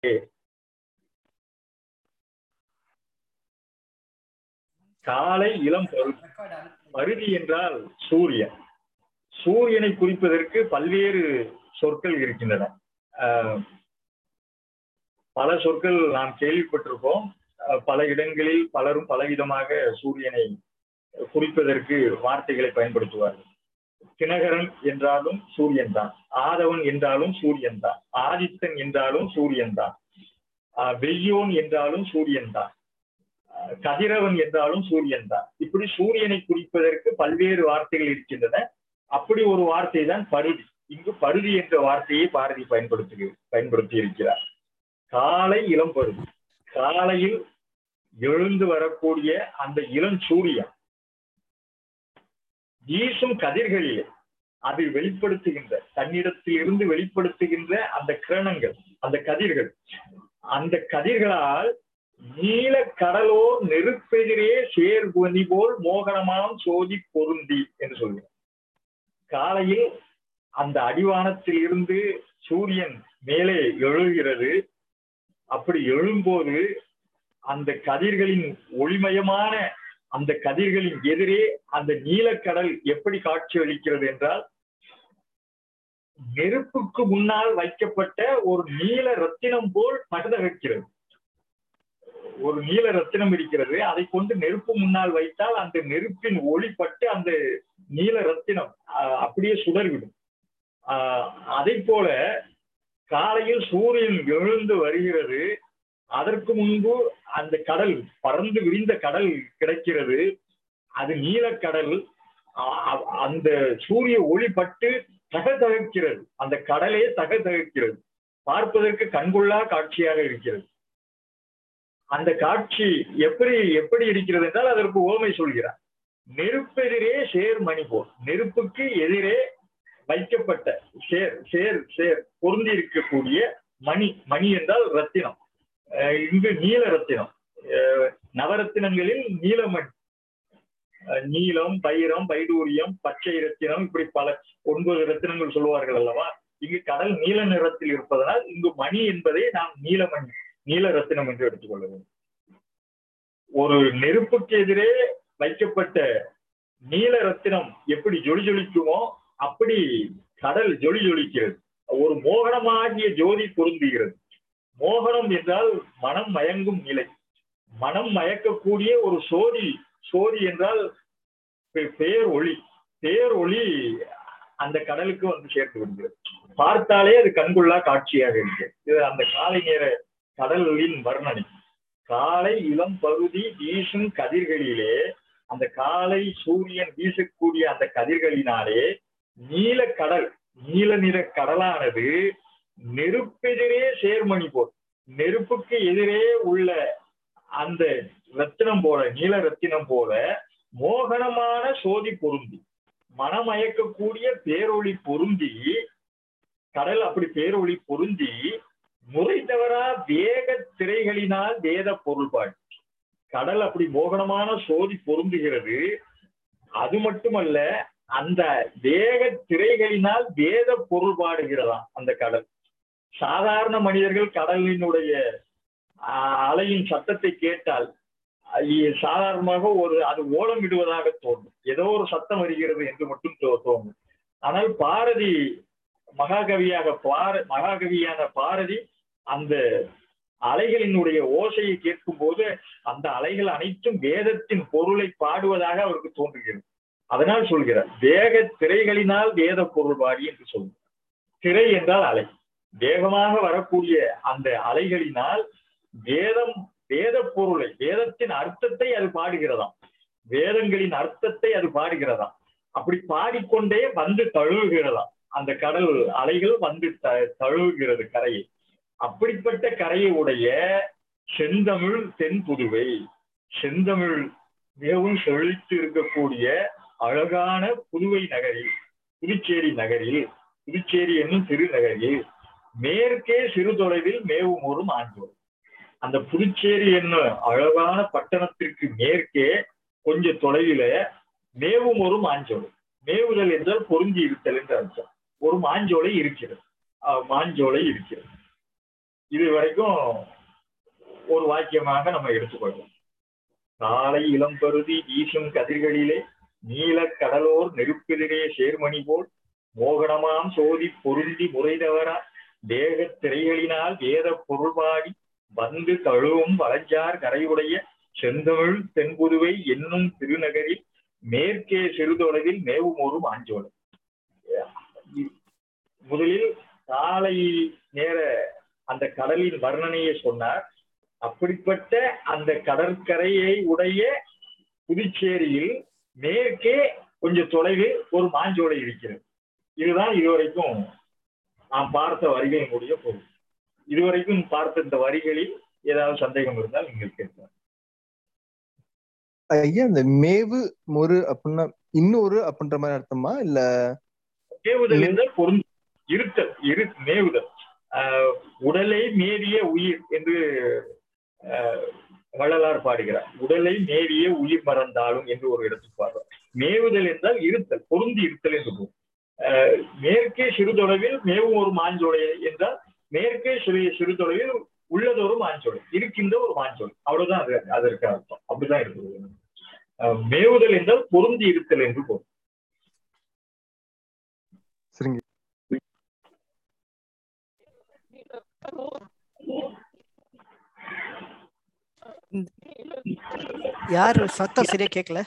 காலை இளம் பருதி. பருதி என்றால் சூரியன். சூரியனை குறிப்பதற்கு பல்வேறு சொற்கள் இருக்கின்றன. பல சொற்கள் நாம் கேள்விப்பட்டிருப்போம். பல இடங்களில் பலரும் பலவிதமாக சூரியனை குறிப்பதற்கு வார்த்தைகளை பயன்படுத்துவார்கள். தினகரன் என்றாலும் சூரியன் தான், ஆதவன் என்றாலும் சூரியன் தான், ஆதித்தன் என்றாலும் சூரியன் தான், வெய்யோன் என்றாலும் சூரியன் தான், கதிரவன் என்றாலும் சூரியன் தான். இப்படி சூரியனை குறிப்பதற்கு பல்வேறு வார்த்தைகள் இருக்கின்றன. அப்படி ஒரு வார்த்தை தான் பருதி. இங்கு பருதி என்ற வார்த்தையை பாரதி பயன்படுத்தி இருக்கிறார். காலை இளம் பருதி. காலையில் எழுந்து வரக்கூடிய அந்த இளம் சூரியன் வீசும் கதிர்களிலே அது வெளிப்படுத்துகின்ற, தன்னிடத்தில் இருந்து வெளிப்படுத்துகின்ற அந்த கிரணங்கள், அந்த கதிர்கள், அந்த கதிர்களால் நீல கடலோர் நெருப்பெதிரே சேர்வனி போல் மோகனமாம் சோதி பொருந்தி என்று சொல்கிறார். காலையில் அந்த அடிவானத்தில் இருந்து சூரியன் மேலே எழுகிறது. அப்படி எழும்போது அந்த கதிர்களின் ஒளிமயமான அந்த கதிர்களின் எதிரே அந்த நீலக்கடல் எப்படி காட்சி அளிக்கிறது என்றால், நெருப்புக்கு முன்னால் வைக்கப்பட்ட ஒரு நீல ரத்தினம் போல் தகதகக்கிறது. ஒரு நீல ரத்தினம் இருக்கிறது, அதை கொண்டு நெருப்பு முன்னால் வைத்தால் அந்த நெருப்பின் ஒளிப்பட்டு அந்த நீல ரத்தினம் அப்படியே சுடர்விடும். அதை போல காலையில் சூரியன் எழுந்து வருகிறது. அதற்கு முன்பு அந்த கடல், பறந்து விரிந்த கடல் கிடைக்கிறது. அது நீலக்கடல். அந்த சூரிய ஒளிப்பட்டு தகதகக்கிறது. அந்த கடலே தகதகக்கிறது. பார்ப்பதற்கு கண்கொள்ளா காட்சியாக இருக்கிறது. அந்த காட்சி எப்படி இருக்கிறது என்றால் அதற்கு ஓமை சொல்கிறார். நெருப்பெதிரே சேர் மணி போல். நெருப்புக்கு எதிரே வைக்கப்பட்ட சேர் பொருந்தி இருக்கக்கூடிய மணி. மணி என்றால் ரத்தினம். இங்கு நீல ரத்தினம். நவரத்தினங்களில் நீலமணி, நீலம், வைரம், வைடூரியம், பச்சை ரத்தினம், இப்படி பல 9 ரத்தினங்கள் சொல்லுவார்கள் அல்லவா. இங்கு கடல் நீல நிறத்தில் இருப்பதனால் இங்கு மணி என்பதை நாம் நீலமணி, நீல ரத்தினம் என்று எடுத்துக்கொள்ள வேண்டும். ஒரு நெருப்புக்கு எதிரே வைக்கப்பட்ட நீல ரத்தினம் எப்படி ஜொலி ஜொலிக்குமோ அப்படி கடல் ஜொலி ஜொலிக்கிறது. ஒரு மோகனமாகிய ஜோதி பொருந்துகிறது. மோகனம் என்றால் மனம் மயங்கும் நிலை. மனம் மயக்கக்கூடிய ஒரு சோதி என்றால் பேரொளி. பேரொளி அந்த கடலுக்கு வந்து சேர்த்து விடுகிறது. பார்த்தாலே அது கண்கொள்ளா காட்சியாக இருக்கிறது. இது அந்த காலை நேர கடலின் வர்ணனை. காலை இளம் பகுதி வீசும் கதிர்களிலே, அந்த காலை சூரியன் வீசக்கூடிய அந்த கதிர்களினாலே நீல கடல், நீல நிற கடலானது நெருப்பெதிரே சேர்மணி போல், நெருப்புக்கு எதிரே உள்ள அந்த ரத்தினம் போல, நீல ரத்தினம் போல மோகனமான சோதி பொருந்தி, மனமயக்கக்கூடிய பேரொளி பொருந்தி, கடல் அப்படி பேரொளி பொருந்தி முறை தவறா வேக திரைகளினால் வேத பொருள்பாடு. கடல் அப்படி மோகனமான சோதி பொருந்துகிறது. அது மட்டுமல்ல, அந்த வேக திரைகளினால் வேத பொருள் பாடுகிறதாம் அந்த கடல். சாதாரண மனிதர்கள் கடலினுடைய அலையின் சத்தத்தை கேட்டால் சாதாரணமாக அது ஓலம் விடுவதாக தோன்றும். ஏதோ ஒரு சத்தம் வருகிறது என்று மட்டும் தோன்றும். ஆனால் பாரதி மகாகவியான பாரதி அந்த அலைகளினுடைய ஓசையை கேட்கும் போது அந்த அலைகள் அனைத்தும் வேதத்தின் பொருளை பாடுவதாக அவருக்கு தோன்றுகிறது. அதனால் சொல்கிறார், வேக திரைகளினால் வேத பொருள் பாடி என்று சொல்கிறார். திரை என்றால் அலை. வேகமாக வரக்கூடிய அந்த அலைகளினால் வேத பொருளை, வேதத்தின் அர்த்தத்தை அது பாடுகிறதாம். வேதங்களின் அர்த்தத்தை அது பாடுகிறதாம். அப்படி பாடிக்கொண்டே வந்து தழுவுகிறதாம். அந்த கடல் அலைகள் வந்து தழுவுகிறது கரையை. அப்படிப்பட்ட கரையை உடைய செந்தமிழ் தென் புதுவை, செந்தமிழ் மிகவும் செழித்து இருக்கக்கூடிய அழகான புதுவை நகரில், புதுச்சேரி நகரில், புதுச்சேரி என்னும் திருநகரில் மேற்கே சிறு தொலைவில் மேவும் ஒரு மாஞ்சோலை. அந்த புதுச்சேரி என்னும் அழகான பட்டணத்திற்கு மேற்கே கொஞ்ச தொலைவில மேவும் ஒரு மாஞ்சோலை. மேவுதல் என்றால் பொருந்தி இருத்தல் என்று அர்த்தம். ஒரு மாஞ்சோலை இருக்கிறது. இது வரைக்கும் ஒரு வாக்கியமாக நம்ம எடுத்துக்கொள்ளலாம். காலை இளம்பருதி வீசும் கதிர்களிலே நீல கடலோர் நெருப்பிலே சேர்மணி போல் மோகனமாம் சோதி பொருந்தி முறைதவரா தேக திரைகளினால் வேத பொருள்பாடி வந்து தழுவும் வளஞ்சார் கரையுடைய செந்தமிழ் தென்புதுவை என்னும் திருநகரில் மேற்கே சிறுதொலைவில் மேவும் ஒரு மாஞ்சோலை. முதலில் காலை நேர அந்த கடலின் வர்ணனையை சொன்னார். அப்படிப்பட்ட அந்த கடற்கரையை உடைய புதுச்சேரியில் மேற்கே கொஞ்சம் தொலைவில் ஒரு மாஞ்சோலை இருக்கிறது. இதுதான் இதுவரைக்கும் நாம் பார்த்த வரிகளினுடைய பொருள். இதுவரைக்கும் பார்த்த இந்த வரிகளில் ஏதாவது சந்தேகம் இருந்தால் நீங்கள் கேட்கலாம். ஐயா, இந்த மேவு மொரு அப்படின்னா இன்னொரு அப்படின்ற மாதிரி அர்த்தமா? இல்ல மேவுதல் என்றால் பொருள் இருத்தல், மேவுதல். உடலை மேவிய உயிர் என்று வள்ளலார் பாடுகிறார். உடலை மேவிய உயிர் மறந்தாலும் என்று ஒரு இடத்துக்கு பாடுறார். மேவுதல் என்றால் இருத்தல், பொருந்தி இருத்தல் என்று போகும். மேற்கே சிறுதொலைவில் மேவும் ஒரு மாஞ்சோலை என்றால் மேற்கே சிறுதொலைவில் உள்ளதொரு மாஞ்சோலை, இருக்கின்ற ஒரு மாஞ்சோலை, அவ்வளவுதான் அதற்கு அர்த்தம். அப்படிதான் இருக்குது. மேவுதல் என்றால் பொருந்தி இருத்தல் என்று போகும். சரிங்க. யாரு சத்தம் சரியா கேட்கல?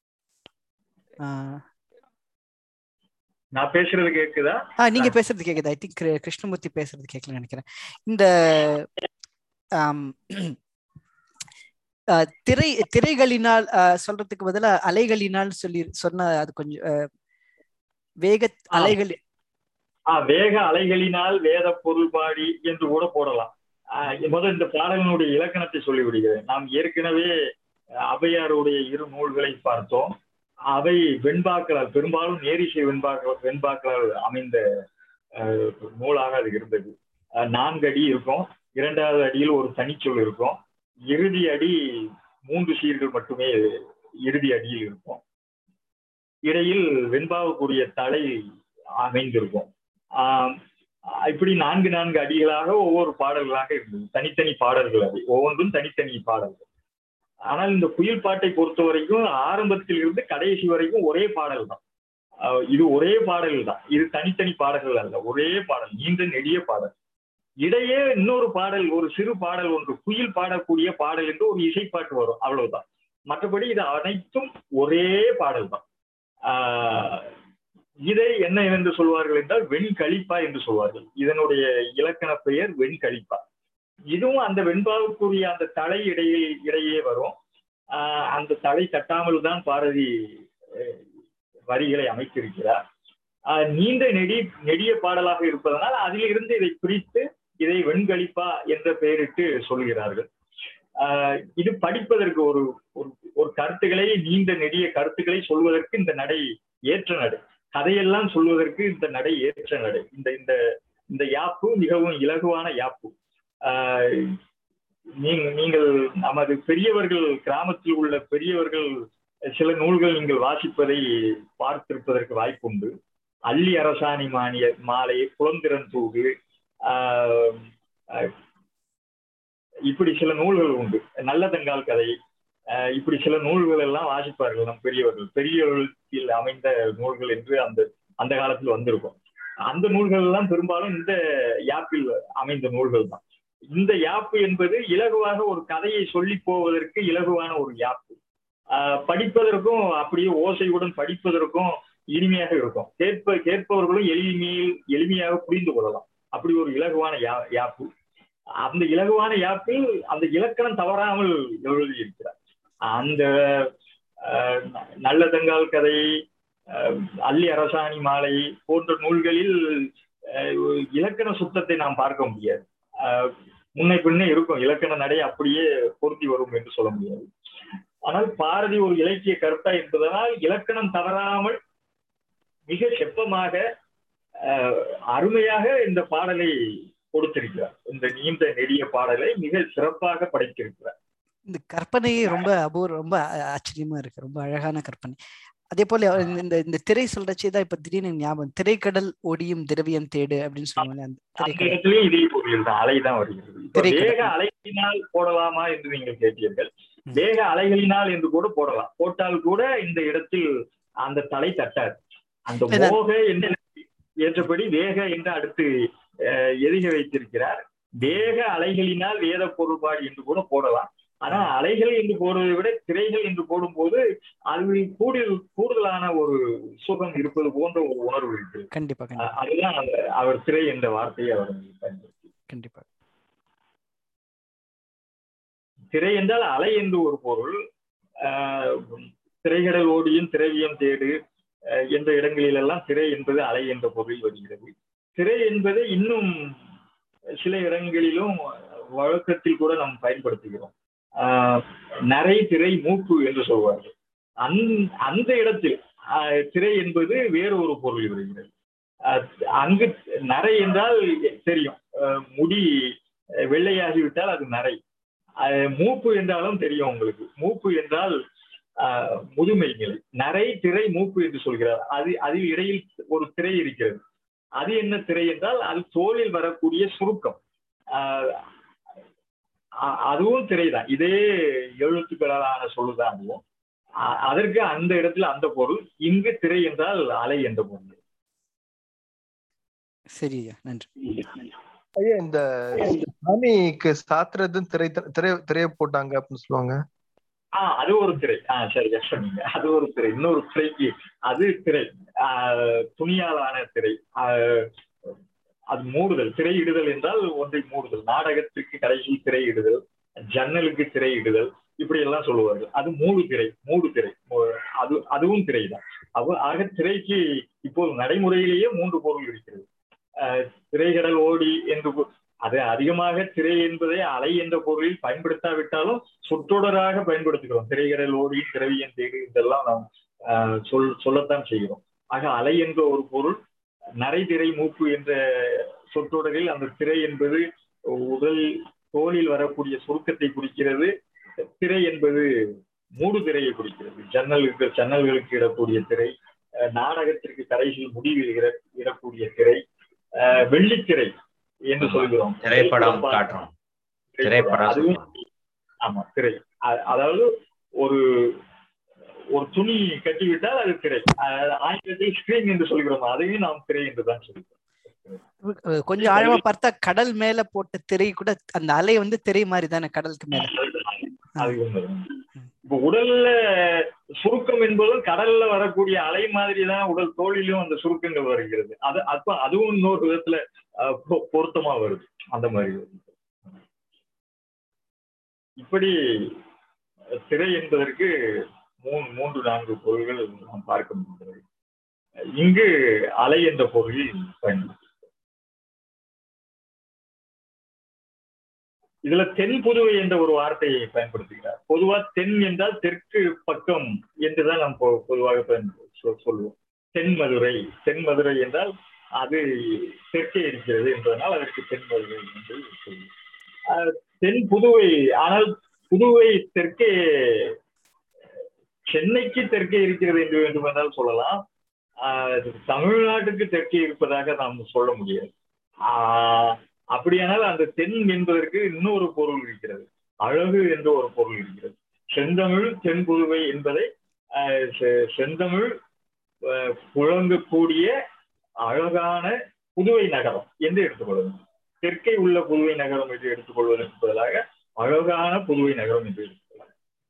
நான் பேசுறது கேக்குதா? நீங்க பேசுறது கேக்குதா? ஐ திங்க் கிருஷ்ணமூர்த்தி பேசுறது கேட்கல நினைக்கிறேன். இந்த திரைகளினால் சொல்றதுக்கு பதிலா அலைகளினால் சொன்ன அது கொஞ்சம் வேக அலைகள், வேக அலைகளினால் வேத பொருள்பாடி என்று கூட போடலாம். முதல் இந்த பாடலினுடைய இலக்கணத்தை சொல்லிவிடுகிறேன். நாம் ஏற்கனவே ஔவையாருடைய 2 நூல்களை பார்த்தோம். அவை வெண்பாக்களால், பெரும்பாலும் நேரிசை வெண்பாக்களால் அமைந்த நூலாக அது இருந்தது. 4 அடி இருக்கும், 2வது அடியில் ஒரு தனிச்சொல் இருக்கும், இறுதி அடி 3 சீர்கள் மட்டுமே இறுதி அடியில் இருக்கும், இடையில் வெண்பாவுக்குரிய தலை அமைந்திருக்கும். இப்படி 4 அடிகளாக ஒவ்வொரு பாடல்களாக இருந்தது. தனித்தனி பாடல்கள், அவை ஒவ்வொன்றும் தனித்தனி பாடல்கள். ஆனால் இந்த குயில் பாட்டை பொறுத்த வரைக்கும் ஆரம்பத்தில் இருந்து கடைசி வரைக்கும் ஒரே பாடல் தான். இது ஒரே பாடல் தான், இது தனித்தனி பாடல்கள் அல்ல, ஒரே பாடல், நீண்ட நெடிய பாடல். இடையே இன்னொரு பாடல், ஒரு சிறு பாடல் ஒன்று, குயில் பாடக்கூடிய பாடல் என்று ஒரு இசைப்பாட்டு வரும், அவ்வளவுதான். மற்றபடி இது அனைத்தும் ஒரே பாடல் தான். இதை என்ன என்று சொல்வார்கள் என்றால் வெண்கலிப்பா என்று சொல்வார்கள். இதனுடைய இலக்கண பெயர் வெண்கலிப்பா. இதுவும் அந்த வெண்பாவுக்குரிய அந்த தலை இடையே வரும். அந்த தலை தட்டாமல் தான் பாரதி வரிகளை அமைத்திருக்கிறார். நீண்ட நெடிய பாடலாக இருப்பதனால் அதிலிருந்து இதை பிரித்து இதை வெண்கலிப்பா என்ற பெயரிட்டு சொல்கிறார்கள். இது படிப்பதற்கு ஒரு கருத்துக்களை, நீண்ட நெடிய கருத்துக்களை சொல்வதற்கு இந்த நடை ஏற்ற நடை. கதையெல்லாம் சொல்வதற்கு இந்த நடை ஏற்ற நடை. இந்த யாப்பு மிகவும் இலகுவான யாப்பு. நீங்கள் நமது பெரியவர்கள், கிராமத்தில் உள்ள பெரியவர்கள் சில நூல்கள் நீங்கள் வாசிப்பதை பார்த்திருப்பதற்கு வாய்ப்புண்டு. அள்ளி அரசாணி மாலை, குளந்திரன் தூகு, இப்படி சில நூல்கள் உண்டு. நல்லதங்கால் கதை, இப்படி சில நூல்கள் எல்லாம் வாசிப்பார்கள் நம் பெரியவர்கள். பெரியவர்களுக்கு அமைந்த நூல்கள் என்று அந்த காலத்தில் வந்திருக்கும். அந்த நூல்கள் எல்லாம் பெரும்பாலும் இந்த யாப்பில் அமைந்த நூல்கள் தான். இந்த யாப்பு என்பது இலகுவாக ஒரு கதையை சொல்லி போவதற்கு இலகுவான ஒரு யாப்பு. படிப்பதற்கும் அப்படியே ஓசையுடன் படிப்பதற்கும் இனிமையாக இருக்கும். கேட்பவர்களும் எளிமையாக புரிந்து கொள்ளலாம். அப்படி ஒரு இலகுவான யாப்பு. அந்த இலகுவான யாப்பில் அந்த இலக்கணம் தவறாமல் எழுதியிருக்கிறார். அந்த நல்லதங்கால் கதை, அள்ளி அரசாணி மாலை போன்ற நூல்களில் இலக்கண சுத்தத்தை நாம் பார்க்க முடியாது. முன்னை பின்னே இருக்கும், இலக்கண நடை அப்படியே பொருந்தி வரும் என்று சொல்ல முடியாது. ஆனால் பாரதி ஒரு இலக்கிய கருத்தா என்பதனால் இலக்கணம் தவறாமல் மிக செப்பமாக அருமையாக இந்த பாடலை கொடுத்திருக்கிறார். இந்த நீண்ட நெடிய பாடலை மிக சிறப்பாக படைத்திருக்கிறார். இந்த கற்பனையே ரொம்ப ரொம்ப ஆச்சரியமா இருக்கு. ரொம்ப அழகான கற்பனை. அதே போல இந்த இந்த திரை சொல்றச்சேதான் இப்ப திடீர்னு ஞாபகம், திரைக்கடல் ஓடியும் திரவியம் தேடு அப்படின்னு சொல்லுவாங்க. அந்த அந்த திரைக்கடல் இடத்துலயும் இதே பொருள் தான், அலைதான் வருகிறது. இப்ப திரைக்கடல். வேக அலைகளினால் போடலாமா என்று நீங்கள் கேட்டீர்கள். வேக அலைகளினால் என்று கூட போடலாம். போட்டால் கூட இந்த இடத்தில் அந்த தலை தட்டாது. அந்த மோக என்று ஏற்றபடி வேக என்று அடுத்து எதிக வைத்திருக்கிறார். வேக அலைகளினால் வேத பொருள்பாடு என்று கூட போடலாம். ஆனா அலைகள் என்று போடுவதை விட திரைகள் என்று போடும்போது அது கூடுதலான ஒரு சுகம் இருப்பது போன்ற ஒரு உணர்வு இருக்கு. கண்டிப்பா. அதுதான் அவர் திரை என்ற வார்த்தையை அவர் பயன்படுத்தி. கண்டிப்பா. திரை என்றால் அலை என்று ஒரு பொருள். திரைக்கடல் ஓடியும் திரவியம் தேடு என்ற இடங்களிலெல்லாம் திரை என்பது அலை என்ற பொருள் வருகிறது. திரை என்பது இன்னும் சில இடங்களிலும் வழக்கத்தில் கூட நாம் பயன்படுத்துகிறோம். நரை திரை மூப்பு என்று சொல்வார்கள். அந்த இடத்தில் திரை என்பது வேறு ஒரு பொருள் வருகிறது. அங்கு நரை என்றால் தெரியும், முடி வெள்ளையாகிவிட்டால் அது நரை. மூப்பு என்றாலும் தெரியும் உங்களுக்கு. மூப்பு என்றால் முதுமை நிலை. நரை திரை மூப்பு என்று சொல்கிறார். அதில் இடையில் ஒரு திரை இருக்கிறது. அது என்ன திரை என்றால் அது தோலில் வரக்கூடிய சுருக்கம். அதுவும் திரைதான். இதே எழுத்துக்களான சொல்லுதான் அதுவும். அதற்கு அந்த இடத்துல அந்த பொருள். இங்கு திரை என்றால் அலை என்ற பொருள். சரியா, நன்றி ஐயா. இந்த சாமிக்கு சாத்துறதுன்னு திரைய போட்டாங்க அப்படின்னு சொல்லுவாங்க. அது ஒரு திரை. சரியா சொன்னீங்க. அது ஒரு திரை. இன்னொரு திரைக்கு அது திரை, துணியாலான திரை. அது மூடுதல். திரையிடுதல் என்றால் ஒன்றை மூடுதல். நாடகத்திற்கு கடைசியில் திரையிடுதல், ஜன்னலுக்கு திரையிடுதல், இப்படி எல்லாம் சொல்லுவார்கள். அது மூடு திரை. அதுவும் திரைதான். ஆக திரைக்கு இப்போது நடைமுறையிலேயே 3 பொருள் இருக்கிறது. திரைக்கடல் ஓடி என்று அது அதிகமாக திரை என்பதை அலை என்ற பொருளில் பயன்படுத்தாவிட்டாலும் சொற்றொடராக பயன்படுத்துகிறோம். திரைக்கடல் ஓடி திரவியம் தேடு இதெல்லாம் நாம் சொல்லத்தான் செய்கிறோம். ஆக அலை என்ற ஒரு பொருள். நரை திரை மூப்பு என்ற சொற்றொடரில் அந்த திரை என்பது உடல் தோலில் வரக்கூடிய சுருக்கத்தை குறிக்கிறது. திரை என்பது மூடு திரையை குறிக்கிறது. ஜன்னல்களுக்கு இடக்கூடிய திரை, நாடகத்திற்கு கடைசியில் முடிவில் இடக்கூடிய திரை, வெள்ளித்திரை என்று சொல்கிறோம். திரைப்படம் காட்டுறோம். அதுவும் ஆமா திரை. அதாவது ஒரு துணி கட்டிவிட்டால் அது திரை. ஆங்கிலத்தில் ஸ்கிரீன் என்று சொல்கிறோம். அதையும் நாம் திரை என்றுதான் சொல்கிறோம். கொஞ்சம் ஆழமா பார்த்தா கடல் மேல போட்ட திரை கூட அந்த அலை வந்து திரை மாதிரி தானே கடலுக்கு மேல. இப்ப உடல்ல சுருக்கம் என்பதும் கடல்ல வரக்கூடிய அலை மாதிரி தான் உடல் தோளிலும் அந்த சுருக்கங்கள் வருகிறது. அதுவும் இன்னொரு விதத்துல பொருத்தமா வருது. அந்த மாதிரி வருது. இப்படி திரை என்பதற்கு 3-4 பொருள்கள் நாம் பார்க்க முடிகிறது. இங்கு அலை என்ற பொருளில் பயன்படுத்தி இதுல தென் புதுவை என்ற ஒரு வார்த்தையை பயன்படுத்துகிறார். பொதுவா தென் என்றால் தெற்கு பக்கம் என்றுதான் நாம் பொதுவாக சொல்லுவோம். தென்மதுரை என்றால் அது தெற்கே இருக்கிறது என்பதனால் அதற்கு தென்மதுரை என்று சொல்லுவோம். தென் புதுவை, ஆனால் புதுவை தெற்கே, சென்னைக்கு தெற்கே இருக்கிறது என்று வேண்டுமென்றால் சொல்லலாம். தமிழ்நாட்டுக்கு தெற்கே இருப்பதாக நாம் சொல்ல முடியாது. அப்படியானால் அந்த தென் என்பதற்கு இன்னொரு பொருள் இருக்கிறது. அழகு என்ற ஒரு பொருள் இருக்கிறது. செந்தமிழ் தென் புதுவை என்பதை செந்தமிழ் புழங்கக்கூடிய அழகான புதுவை நகரம் என்று எடுத்துக்கொள்வது. தெற்கே உள்ள புதுவை நகரம் என்று எடுத்துக்கொள்வதற்கு பதிலாக அழகான புதுவை நகரம் என்று எடுத்துக்கொள்ளலாம்.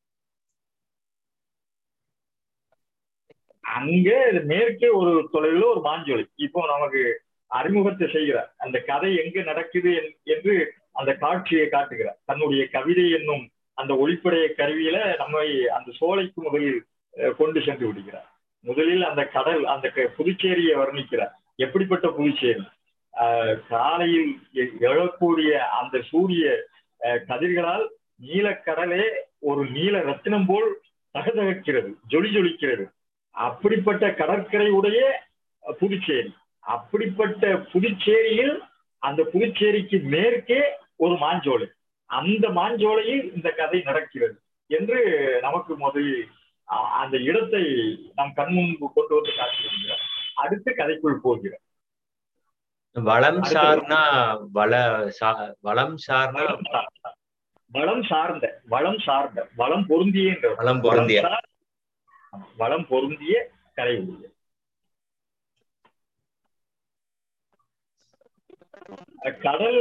அங்க மேற்கே ஒரு தொலைவில் ஒரு மாஞ்சோலை. இப்போ நமக்கு அறிமுகத்தை செய்கிறார். அந்த கதை எங்க நடக்குது என்று அந்த காட்சியை காட்டுகிறார். தன்னுடைய கவிதை என்னும் அந்த ஒளிப்படைய கருவியில நம்மை அந்த சோலைக்கு முதலில் கொண்டு சென்று விடுகிறார். முதலில் அந்த கடல், அந்த புதுச்சேரியை வர்ணிக்கிறார். எப்படிப்பட்ட புதுச்சேரி? காலையில் எழக்கூடிய அந்த சூரிய கதிர்களால் நீலக்கடலே ஒரு நீல ரத்தினம் போல் தகதகிறது, ஜொலிக்கிறது. அப்படிப்பட்ட கடற்கரை உடைய புதுச்சேரி. அப்படிப்பட்ட புதுச்சேரியில் அந்த புதுச்சேரிக்கு மேற்கே ஒரு மாஞ்சோலை. அந்த மாஞ்சோலையில் இந்த கதை நடக்கிறது என்று நமக்கு முதலில் அந்த இடத்தை நம் கண் முன்பு கொண்டு வந்து காட்டி வருகிறார். அடுத்து கதைக்குள் போகிறார். வளம் சார்னா வளம் சார்னா வளம் சார்ந்த வளம் பொருந்திய வளம் பொருந்திய கரை உடைய. கடல்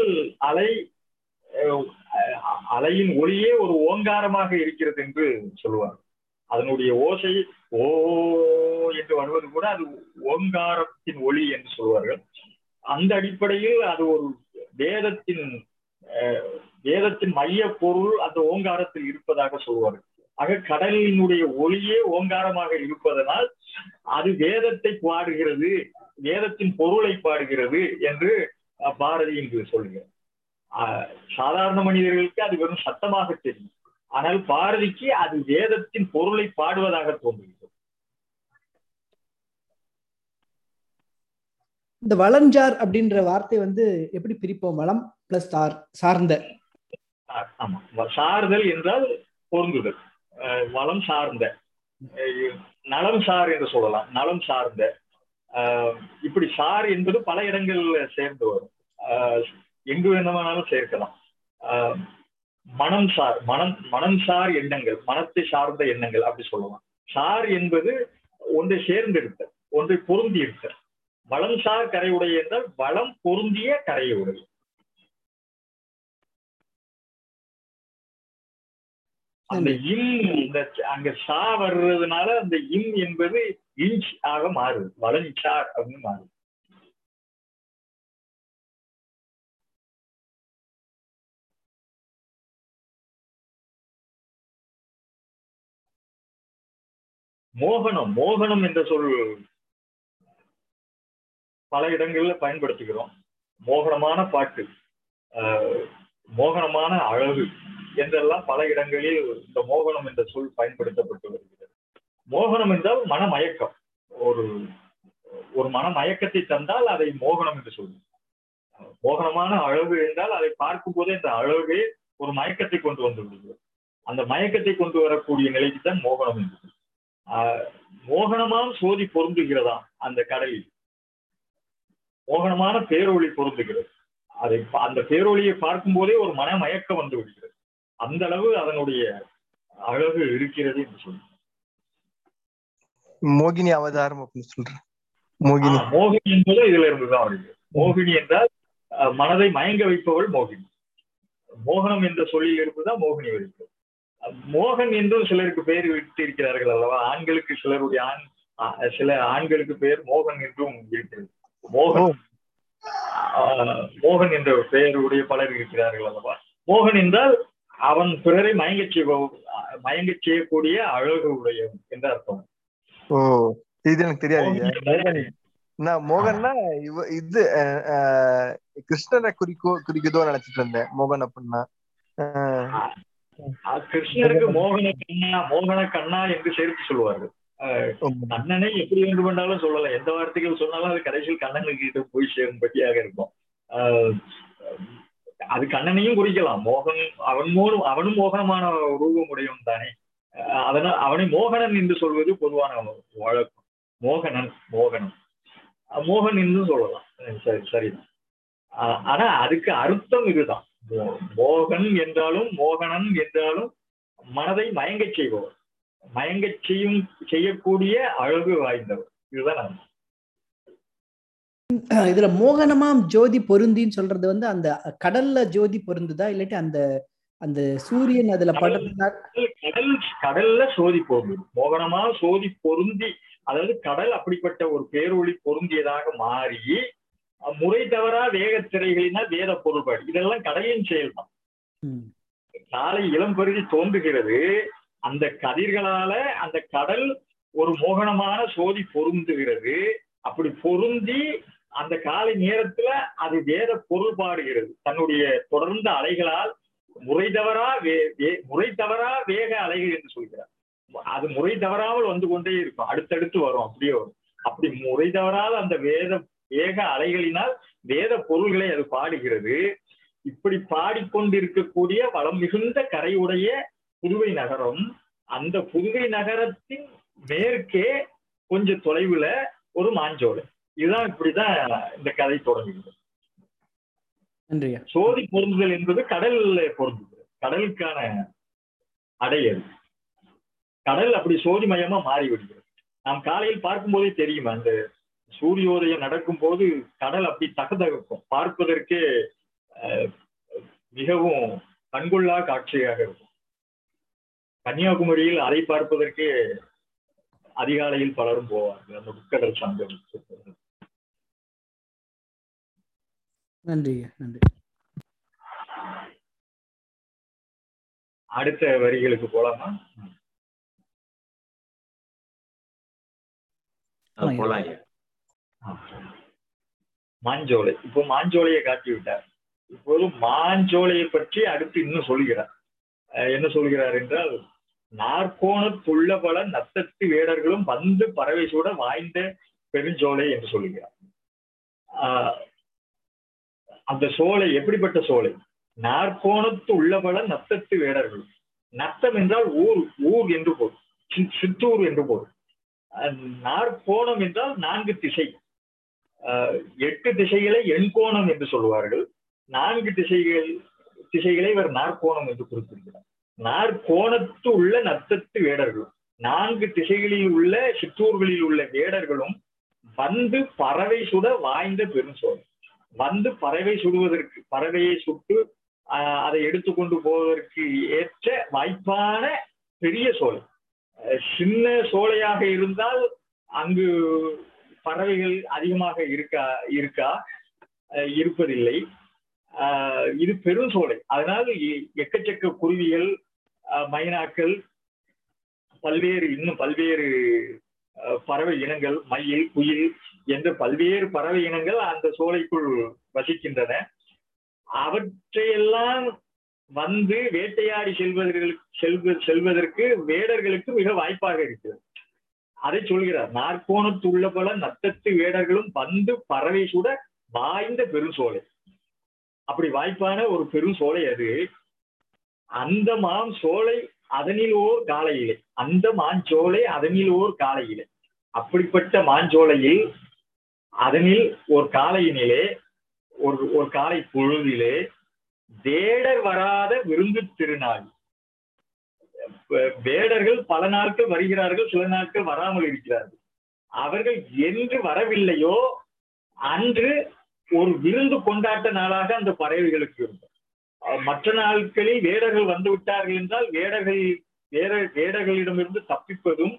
அலையின் ஒளியே ஒரு ஓங்காரமாக இருக்கிறது என்று சொல்லுவார். அதனுடைய ஓசை ஓ என்று வருவது கூட அது ஓங்காரத்தின் ஒளி என்று சொல்வார்கள். அந்த அடிப்படையில் அது ஒரு வேதத்தின் மைய பொருள் அந்த ஓங்காரத்தில் இருப்பதாக சொல்வார்கள். ஆக கடலினுடைய ஒளியே ஓங்காரமாக இருப்பதனால் அது வேதத்தை பாடுகிறது, வேதத்தின் பொருளை பாடுகிறது என்று பாரதி இங்கு சொல்கிறார். சாதாரண மனிதர்களுக்கு அது வெறும் சத்தமாக தெரியும். ஆனால் பாரதிக்கு அது வேதத்தின் பொருளை பாடுவதாக தோன்றுகிறது. இந்த வளஞ்சார் அப்படின்ற வார்த்தை எப்படி பிரிப்போம்? வளம் பிளஸ் சார்ந்த. ஆமா, சார்தல் என்றால் பொருந்துதல். வளம் சார்ந்த, நலம் சார் என்று சொல்லலாம். நலம் சார்ந்த, இப்படி சார் என்பது பல இடங்கள்ல சேர்ந்து வரும். எங்கு வேண்டுமானாலும் சேர்க்கலாம். மனம் சார் எண்ணங்கள், மனத்தை சார்ந்த எண்ணங்கள் அப்படி சொல்லலாம். சார் என்பது ஒன்றை சேர்ந்தெடுத்தல், ஒன்றை பொருந்தி எடுத்தல். வளம் சார் கரையுடைய என்றால் வளம் பொருந்திய கரையுடைய. அந்த அங்க சா வர்றதுனால அந்த இம் என்பது இன்ச் ஆக மாறுது, வளஞ்சார் அப்படின்னு மாறுது. மோகனம் என்ற சொல் பல இடங்கள்ல பயன்படுத்துகிறோம். மோகனமான பாட்டு, மோகனமான அழகு என்றெல்லாம் பல இடங்களில் இந்த மோகனம் என்ற சொல் பயன்படுத்தப்பட்டு வருகிறது. மோகனம் என்றால் மனமயக்கம். ஒரு மனமயக்கத்தை தந்தால் அதை மோகனம் என்று சொல்லும். மோகனமான அழகு என்றால் அதை பார்க்கும் போதே இந்த அழகே ஒரு மயக்கத்தை கொண்டு வந்து விடுகிறது. அந்த மயக்கத்தை கொண்டு வரக்கூடிய நிலைக்கு தான் மோகனம் என்று. மோகனமான சோதி பொருந்துகிறதா அந்த கடலில், மோகனமான பேரொளி பொருந்துகிறது. அந்த பேரொளியை பார்க்கும் போதே ஒரு மனமயக்கம் வந்து விடுகிறது. அந்த அளவு அதனுடைய அழகு இருக்கிறது என்று சொல்லுங்க. மோகினி அவதாரம் அப்படின்னு சொல்றேன். மோகினி என்பது இதுல இருந்துதான் வருது. மோகினி என்றால் மனதை மயங்க வைப்பவள் மோகினி. மோகனம் என்ற சொல்லில் இருந்துதான் மோகினி வருகிறது. மோகன் என்றும் சிலருக்கு பெயர் விட்டு இருக்கிறார்கள் அல்லவா? ஆண்களுக்கு சிலருடைய சில ஆண்களுக்கு பெயர் மோகன் என்றும் இருக்கிறது. மோகன் என்ற பெயருடைய பலர் இருக்கிறார்கள் அல்லவா? மோகன் என்றால் அவன் பிறரை மயங்கச் செய்யக்கூடிய அழகு உடையவன் என்ற அர்த்தம். ஓ, இது எனக்கு தெரியாது. மோகன்னா இது கிருஷ்ணரை குறிக்குதோ நினைச்சிட்டு இருந்தேன். மோகன் அப்படின்னா கிருஷ்ணருக்கு மோகன கண்ணா என்று சேர்த்து சொல்லுவார்கள். கண்ணனை எப்படி வேண்டுமென்றாலும் சொல்லலாம். எந்த வார்த்தைகள் சொன்னாலும் அது கடைசியில் கண்ணனுக்கு கிட்ட போய் சேரும்படியாக இருக்கும். அது கண்ணனையும் குறிக்கலாம். அவனும் மோகனமான ரூபம் உடையவன் தானே. அதனால் அவனை மோகனன் என்று சொல்வது பொதுவான வழக்கம். மோகன் என்று சொல்லலாம். சரிதான். ஆனா அதுக்கு அர்த்தம் இதுதான். மோகன் என்றாலும் மோகனன் என்றாலும் மனதை மயங்கச் செய்பவர், மயங்கச் செய்யக்கூடிய அழகு வாய்ந்தவர். இதுதான் இதுல மோகனமாம் ஜோதி பொருந்தின்னு சொல்றது அந்த கடல்ல ஜோதி பொருந்துதா, இல்லாட்டி அந்த அந்த சூரியன் அதுல படுறதுனா? கடல்ல சோதி பொருந்துது. மோகனமா சோதி பொருந்தி, அதாவது கடல் அப்படிப்பட்ட ஒரு பேரொளி பொருந்தியதாக மாறி முறை தவறா வேகத்திரைகளினால் வேத பொருள்பாடு, இதெல்லாம் கடலின் செயல்தான். காலை இளம் பருதி தோன்றுகிறது. அந்த கதிர்களால அந்த கடல் ஒரு மோகனமான சோதி பொருந்துகிறது. அப்படி பொருந்தி அந்த காலை நேரத்துல அது வேத பொருள் பாடுகிறது. தன்னுடைய தொடர்ந்த அலைகளால் முறை தவறா வேக அலைகள் என்று சொல்கிறார். அது முறை தவறாமல் வந்து கொண்டே இருக்கும், அடுத்தடுத்து வரும், அப்படியே வரும். அப்படி முறை தவறாத அந்த வேக அலைகளினால் வேத பொருள்களை அது பாடுகிறது. இப்படி பாடிக்கொண்டிருக்கக்கூடிய வளம் மிகுந்த கரையுடைய புதுவை நகரம் அந்த புதுவை நகரத்தின் மேற்கே கொஞ்சம் தொலைவுல ஒரு மாஞ்சோலை. இதுதான் இப்படிதான் இந்த கதை தொடங்குகிறது. நன்றியா. சோதி பொருந்துதல் என்பது கடல்ல பொருந்துதல், கடலுக்கான அடையல். கடல் அப்படி சோதிமயமா மாறிவிடுகிறது. நாம் காலையில் பார்க்கும்போதே தெரியும், அந்த சூரியோதயம் நடக்கும் போது கடல் அப்படி தகதகும், பார்ப்பதற்கே மிகவும் கண்கொள்ளா காட்சியாக இருக்கும். கன்னியாகுமரியில் அதை பார்ப்பதற்கே அதிகாலையில் பலரும் போவார்கள், அந்த உட்கடல் சங்கம். நன்றி நன்றி. அடுத்த வரிகளுக்கு போலாமா? போலாம். மாஞ்சோலை. இப்போ மாஞ்சோலையை காட்டி விட்டார். இப்போது மாஞ்சோலையை பற்றி அடுத்து இன்னும் சொல்கிறார். என்ன சொல்கிறார் என்றால், நாற்கோணத்துள்ள பல நத்தத்து வேடர்களும் வந்து பறவை சூட வாய்ந்த பெருஞ்சோலை என்று சொல்கிறார். அந்த சோலை எப்படிப்பட்ட சோலை? நாற்கோணத்து உள்ள பல நத்தத்து வேடர்களும். நத்தம் என்றால் ஊர், ஊர் என்று பொருள், சிற்றூர் என்று பொருள். நாற்கோணம் என்றால் 4 திசை. 8 திசைகளை எண்கோணம் என்று சொல்லுவார்கள். 4 திசைகளை இவர் நாற்கோணம் என்று குறிப்பிடுகிறார். நாற்கோணத்து உள்ள நத்தத்து வேடர்களும், 4 திசைகளில் உள்ள சிற்றூர்களில் உள்ள வேடர்களும் வந்து பறவை சுட வாய்ந்த பெருஞ்சோலை. வந்து பறவை சுடுவதற்கு, பறவையை சுட்டு அதை எடுத்துக்கொண்டு போவதற்கு ஏற்ற வாய்ப்பான பெரிய சோலை. சின்ன சோலையாக இருந்தால் அங்கு பறவைகள் அதிகமாக இருப்பதில்லை. இது பெரும் சோலை. அதனால் எக்கச்சக்க குருவிகள், மைனாக்கள், இன்னும் பல்வேறு பறவை இனங்கள், மயில், குயில் என்ற பல்வேறு பறவை இனங்கள் அந்த சோலைக்குள் வசிக்கின்றன. அவற்றையெல்லாம் வந்து வேட்டையாடி செல்வதற்கு வேடர்களுக்கு மிக வாய்ப்பாக இருக்கிறது. அதை சொல்கிறார். நாற்கோணத்து உள்ள பல நத்தத்து வேடர்களும் வந்து பறவை சுட வாய்ந்த பெருஞ்சோலை. அப்படி வாய்ப்பான ஒரு பெருஞ்சோலை அது. அந்த சோலை அதனில் ஓர் காலையிலே, அந்த மாஞ்சோலை அதனில் ஓர் காலையிலே. அப்படிப்பட்ட மாஞ்சோலையில் அதனில் ஒரு காலையினிலே, ஒரு காலை பொழுதிலே வேடர் வராத விருந்து திருநாள். வேடர்கள் பல நாட்கள் வருகிறார்கள், சில நாட்கள் வராமல் இருக்கிறார்கள். அவர்கள் என்று வரவில்லையோ அன்று ஒரு விருந்து கொண்டாட்ட நாளாக அந்த பறவைகளுக்கு இருக்கும். மற்ற நாட்களில் வேடர்கள் வந்து விட்டார்கள் என்றால் வேடர்களிடமிருந்து தப்பிப்பதும்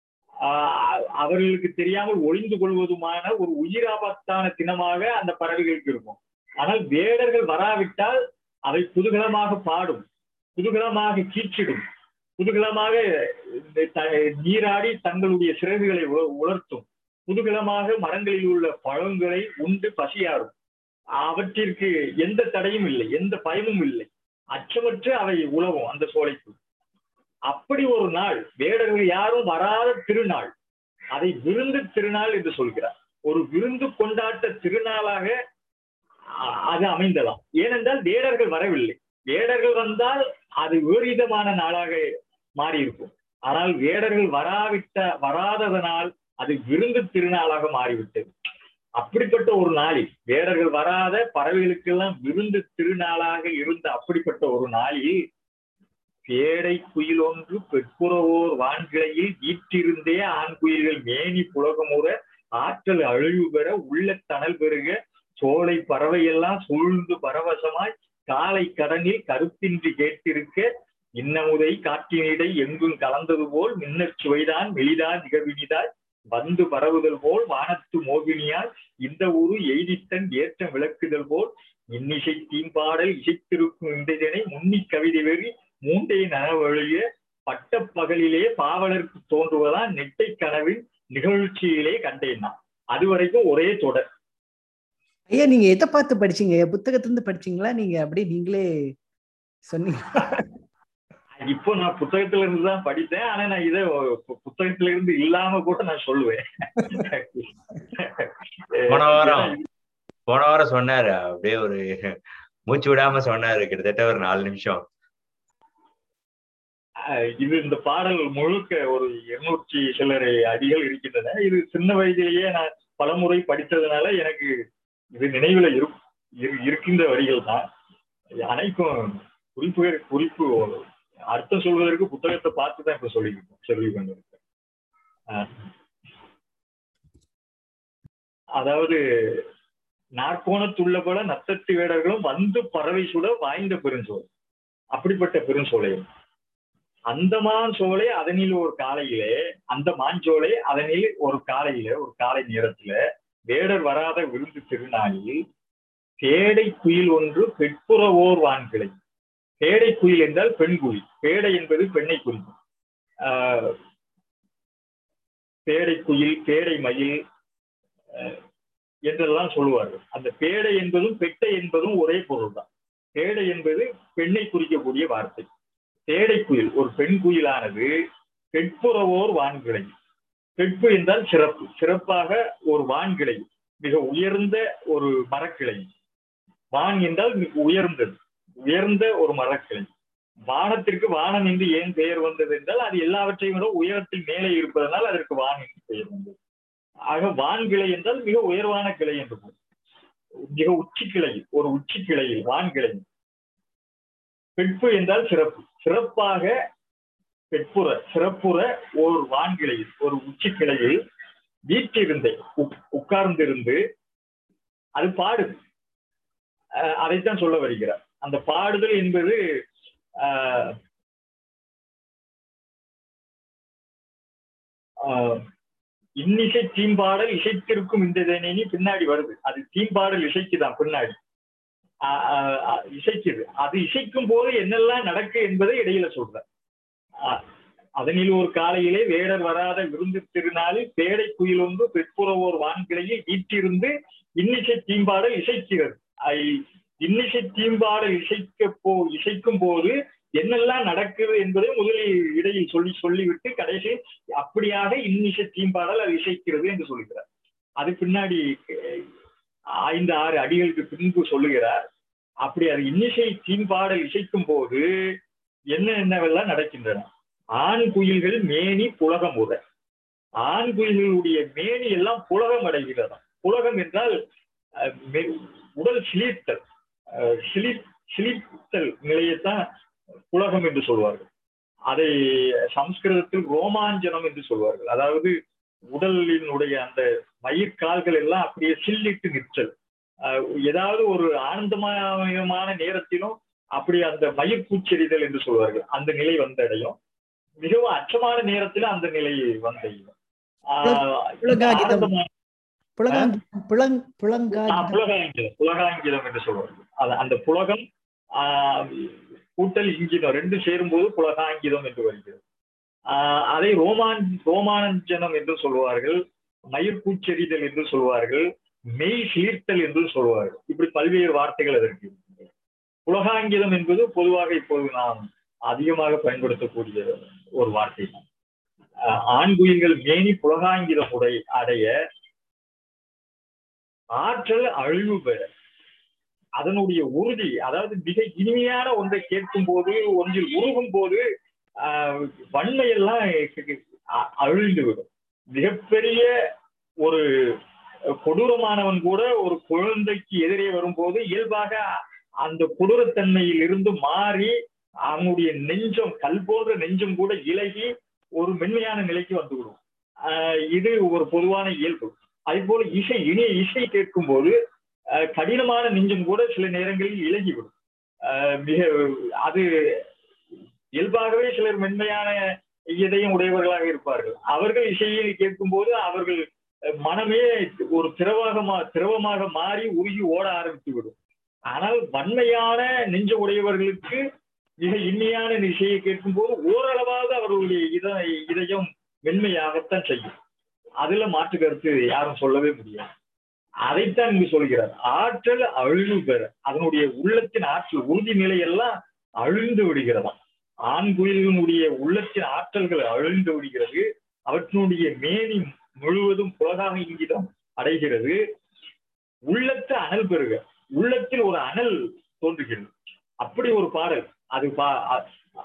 அவர்களுக்கு தெரியாமல் ஒளிந்து கொள்வதுமான ஒரு உயிராபத்தான தினமாக அந்த பறவைகளுக்கு இருக்கும். ஆனால் வேடர்கள் வராவிட்டால் அவை குதூகலமாக பாடும், குதூகலமாக கீச்சிடும், குதூகலமாக நீராடி தங்களுடைய சிறகுகளை உலர்த்தும், குதூகலமாக மரங்களில் உள்ள பழங்களை உண்டு பசியாறும். அவற்றிற்கு எந்த தடையும் இல்லை, எந்த பயமும் இல்லை, அச்சமற்று அவை உலவும் அந்த சோலைக்கு. அப்படி ஒரு நாள், வேடர்கள் யாரும் வராத திருநாள், அதை விருந்து திருநாள் என்று சொல்கிறார். ஒரு விருந்து கொண்டாட்ட திருநாளாக அது அமைந்ததாம். ஏனென்றால் வேடர்கள் வரவில்லை. வேடர்கள் வந்தால் அது விபரீதமான நாளாக மாறியிருக்கும். ஆனால் வேடர்கள் வராததனால் அது விருந்து திருநாளாக மாறிவிட்டது. அப்படிப்பட்ட ஒரு நாளில், வேடர்கள் வராத பறவைகளுக்கெல்லாம் விருந்து திருநாளாக இருந்த அப்படிப்பட்ட ஒரு நாளில், பேடை குயில் ஒன்று பெட்புறவோர் வான்கிளையில் வீற்றிருந்தே ஆண் குயில்கள் மேனி புலகமுற ஆற்றல் அழிவு பெற உள்ள தணல் பெருக சோலை பறவையெல்லாம் சூழ்ந்து பரவசமாய் காலை கடனில் கருத்தின்றி கேட்டிருக்க இன்னமுதை காற்றினிடை எங்கும் கலந்தது போல் மின்னற் சுவைதான் மெலிதான் நிகழ்வினிதாய் வந்து பரவுதல் போல் வானத்து மோகினியால் இந்த ஊரு எய்தித்தன் ஏற்றம் விளக்குதல் போல் இன்னிசை தீம்பாடல் இசைத்திருக்கும் இன்றையனை முன்னி கவிதை வெறி மூண்டை நனவழிய பட்ட பகலிலே பாவலருக்கு தோன்றுவதான் நெட்டை கனவின் நிகழ்ச்சியிலே கண்டேன். அது வரைக்கும் ஒரே தொடர். ஐயா, நீங்க எதை பார்த்து படிச்சீங்க? புத்தகத்திலிருந்து படிச்சீங்களா? நீங்க அப்படியே நீங்களே சொன்னீங்க? இப்போ நான் புத்தகத்துல இருந்து தான் படித்தேன். ஆனா நான் இதை புத்தகத்துல இருந்து இல்லாம கூட நான் சொல்லுவேன். போன வாரம் சொன்னாரு, அப்படியே ஒரு மூச்சு விடாம சொன்னாரு, கிட்டத்தட்ட ஒரு 4 நிமிஷம். இது இந்த பாடல் முழுக்க ஒரு 200 சில்லறை அடிகள் இருக்கின்றன. இது சின்ன வயதிலேயே நான் பலமுறை படித்ததுனால எனக்கு இது நினைவுல இருக்கின்ற வரிகள் தான். அனைக்கும் குறிப்பு அர்த்தம் சொல்வதற்கு புத்தகத்தை பார்த்துதான் இப்ப சொல்லி கொண்டிருக்கேன். அதாவது நாற்கோணத்துள்ளபல நத்தத்து வேடர்களும் வந்து பறவை சுட வாய்ந்த பெருஞ்சோலை, அப்படிப்பட்ட பெருஞ்சோலையும் அந்த மான் சோலை அதனில் ஒரு காலையிலே, அந்த மாஞ்சோலை அதனில் ஒரு காலையில, ஒரு காலை நேரத்துல வேடர் வராத விருந்து திருநாளில் பேடை குயில் ஒன்று பெட்புறவோர் வான்கிளை. பேடை குயில் என்றால் பெண் குயில். பேடை என்பது பெண்ணை குறிக்கும். பேடை குயில், பேடை மயில் என்றெல்லாம் சொல்லுவார்கள். அந்த பேடை என்பதும் பெட்டை என்பதும் ஒரே பொருள் தான். பேடை என்பது பெண்ணை குறிக்கக்கூடிய வார்த்தை. பேடை குயில் ஒரு பெண் குயிலானது பெட்புறவோர் வான்கிளை. பெட்பு என்றால் சிறப்பு, சிறப்பாக ஒரு வான்கிளை, மிக உயர்ந்த ஒரு மரக்கிளை. வான் என்றால் மிக உயர்ந்தது, உயர்ந்த ஒரு மரக்கிளை. வானத்திற்கு வானம் என்று ஏன் பெயர் வந்தது என்றால் அது எல்லாவற்றையும் விட உயரத்தில் மேலே இருப்பதனால் அதற்கு வான் என்று பெயர் வந்தது. ஆக வான்கிளை என்றால் மிக உயர்வான கிளை என்று பொருள். மிக உச்சி கிளை, ஒரு உச்சி கிளையில் வான்கிளை. பெட்பு என்றால் சிறப்பு, சிறப்பாக பெட்புற, சிறப்புற ஒரு வான்கிளையில், ஒரு உச்சி கிளையில் வீற்றிருந்த உட்கார்ந்திருந்து அது பாடுது. அதைத்தான் சொல்ல வருகிறார். அந்த பாடுதல் என்பது இன்னிசை தீம்பாடல் இசைத்திருக்கும் இந்த தேனி பின்னாடி வருது. அது தீம்பாடல் இசைக்குதான், பின்னாடி இசைக்குது. அது இசைக்கும் போது என்னெல்லாம் நடக்கு என்பதை இடையில சொல்ற. அதனில் ஒரு காலையிலே வேடர் வராத விருந்து திருநாளில் பேடை குயில் ஒன்று பெட்புறவோர் வான்கிளையில் வீற்றிருந்து இன்னிசை தீம்பாடல் இசைக்கிறது. இன்னிசை தீம்பாடல் இசைக்கும் போது என்னெல்லாம் நடக்குது என்பதை முதலில் இடையில் சொல்லிவிட்டு கடைசி அப்படியாக இன்னிசை தீம்பாடல் அது இசைக்கிறது என்று சொல்லுகிறார். அது பின்னாடி 5-6 அடிகளுக்கு பின்பு சொல்லுகிறார். அப்படி அது இன்னிசை தீம்பாடல் இசைக்கும் போது என்னென்னவெல்லாம் நடக்கின்றன. ஆண் குயில்கள் மேனி புலகம் உத. ஆண் குயில்களுடைய மேனி எல்லாம் புலகம் அடைகிறதா. புலகம் என்றால் உடல் சிலிர்த்தல், சிலிர்த்தல் நிலையத்தான் புலகம் என்று சொல்வார்கள். அதை சம்ஸ்கிருதத்தில் ரோமாஞ்சனம் என்று சொல்வார்கள். அதாவது உடலினுடைய அந்த மயிர்கால்கள் எல்லாம் அப்படியே சில்லிட்டு நிற்றல். ஏதாவது ஒரு ஆனந்தமயமான நேரத்திலும் அப்படி அந்த மயிர்கூச்செறிதல் என்று சொல்வார்கள். அந்த நிலை வந்தடையும். மிகவும் அச்சமான நேரத்தில் அந்த நிலை வந்தடையும். புலகாங்கிதம் என்று சொல்வார்கள். அந்த புலகம் கூட்டல் இங்கிதம் ரெண்டு சேரும்போது புலகாங்கிதம் என்று வருகிறது. அதை ரோமாஞ்சனம் என்று சொல்வார்கள், மயிர்கூச்செறிதல் என்று சொல்வார்கள், மெய் சீர்த்தல் என்று சொல்வார்கள். இப்படி பல்வேறு வார்த்தைகள் அதற்கு. புலகாங்கிதம் என்பது பொதுவாக இப்போது நாம் அதிகமாக பயன்படுத்தக்கூடிய ஒரு வார்த்தை. ஆண் குயில்கள் மேனி புலகாங்கிதம் அடைய ஆற்றல் அழிவு பெற அதனுடைய உறுதி, அதாவது மிக இனிமையான ஒன்றை கேட்கும் போது, ஒன்றில் உருகும் போது வன்மையெல்லாம் அழிந்துவிடும். மிகப்பெரிய ஒரு கொடூரமானவன் கூட ஒரு குழந்தைக்கு எதிரே வரும்போது இயல்பாக அந்த கொடூரத்தன்மையில் இருந்து மாறி அவனுடைய நெஞ்சம், கல் போன்ற நெஞ்சம் கூட இலகி ஒரு மென்மையான நிலைக்கு வந்துவிடும். இது ஒரு பொதுவான இயல்பு. அதே போல இனிய இசை கேட்கும் போது கடினமான நெஞ்சம் கூட சில நேரங்களில் இலகிவிடும். அது இயல்பாகவே சிலர் மென்மையான இதயம் உடையவர்களாக இருப்பார்கள். அவர்கள் இசையை கேட்கும் போது அவர்கள் மனமே ஒரு திரவமாக மாறி உருகி ஓட ஆரம்பித்து விடும். ஆனால் வன்மையான நெஞ்ச உடையவர்களுக்கு மிக இனிமையான இசையை கேட்கும் போது ஓரளவாக அவர்களுடைய இதயம் மென்மையாகத்தான் செய்யும். அதுல மாற்று கருத்து யாரும் சொல்லவே முடியாது. அதைத்தான் இங்கு சொல்கிறார். ஆற்றல் அழிவு பெற அதனுடைய உள்ளத்தின் ஆற்றல் உறுதி நிலையெல்லாம் அழிந்து விடுகிறதா. ஆண் குயிலினுடைய உள்ளத்தின் ஆற்றல்கள் அழிந்து விடுகிறது. அவற்றினுடைய மேனி முழுவதும் புலகாக இங்கிதம் அடைகிறது. உள்ளத்து அனல் பெறுக, உள்ளத்தில் ஒரு அனல் தோன்றுகிறது. அப்படி ஒரு பாடல். அது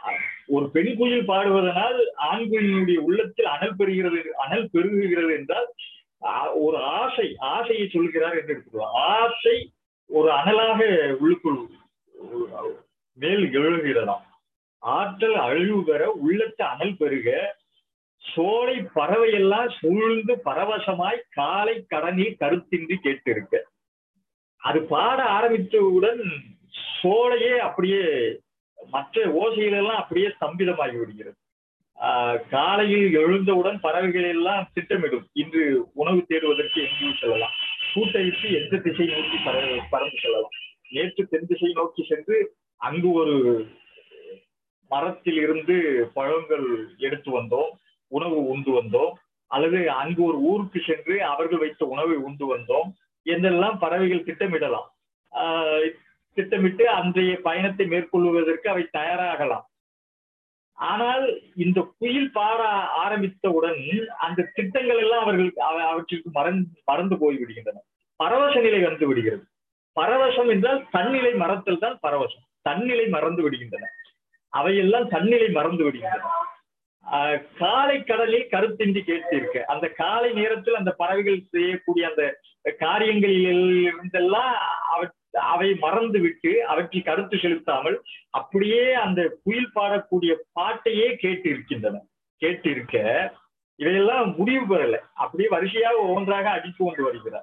ஒரு பெண் குயில் பாடுவதனால் ஆண் குயிலுடைய உள்ளத்தில் அனல் பெருகுகிறது என்றால் ஒரு ஆசையை சொல்கிறார் என்று எடுத்துக்கலாம். ஆசை ஒரு அனலாக உள்ளுக்குள் மேல் எழுகிறதாம். ஆற்றல் அழிவு பெற உள்ளத்து அனல் பெருக சோலை பறவையெல்லாம் சூழ்ந்து பரவசமாய் காலை கடனில் கருத்தின்றி கேட்டிருக்க. அது பாட ஆரம்பித்தவுடன் சோலையே அப்படியே மற்ற ஓசைகளெல்லாம் அப்படியே ஸ்தம்பிதமாகி விடுகிறது. காலையில் எழுந்தவுடன் பறவைகள் எல்லாம் திட்டமிடும், இன்று உணவு தேடுவதற்கு எங்கு செல்லலாம், கூட்டழித்து எந்த திசை நோக்கி பறந்து செல்லலாம். நேற்று தென் திசை நோக்கி சென்று அங்கு ஒரு மரத்தில் இருந்து பழங்கள் எடுத்து வந்தோம், உணவு உண்டு வந்தோம், அல்லது அங்கு ஒரு ஊருக்கு சென்று அவர்கள் வைத்த உணவை உண்டு வந்தோம் என்றெல்லாம் பறவைகள் திட்டமிடலாம். திட்டமிட்டு அன்றைய பயணத்தை மேற்கொள்வதற்கு அவை தயாராகலாம். ஆனால் இந்த குயில் பாட ஆரம்பித்தவுடன் அந்த திட்டங்கள் எல்லாம் அவற்றிற்கு மறந்து போய்விடுகின்றன. பரவச நிலை வந்து விடுகிறது. பரவசம் என்றால் தன்னிலை மறத்தல் தான் பரவசம். தன்னிலை மறந்து விடுகின்றன, அவையெல்லாம் தன்னிலை மறந்து விடுகின்றன. காலை கடலில் கருத்தின்றி கேட்டிருக்க. அந்த காலை நேரத்தில் அந்த பறவைகள் செய்யக்கூடிய அந்த காரியங்களில் இருந்தெல்லாம் அவை மறந்து விட்டு அவற்றை கருத்து செலுத்தாமல் அப்படியே அந்த குயில் பாடக்கூடிய பாட்டையே கேட்டிருக்க இவையெல்லாம் முடிவு பெறல. அப்படியே வரிசையாக ஒவ்வொன்றாக அடித்து கொண்டு வருகிறார்.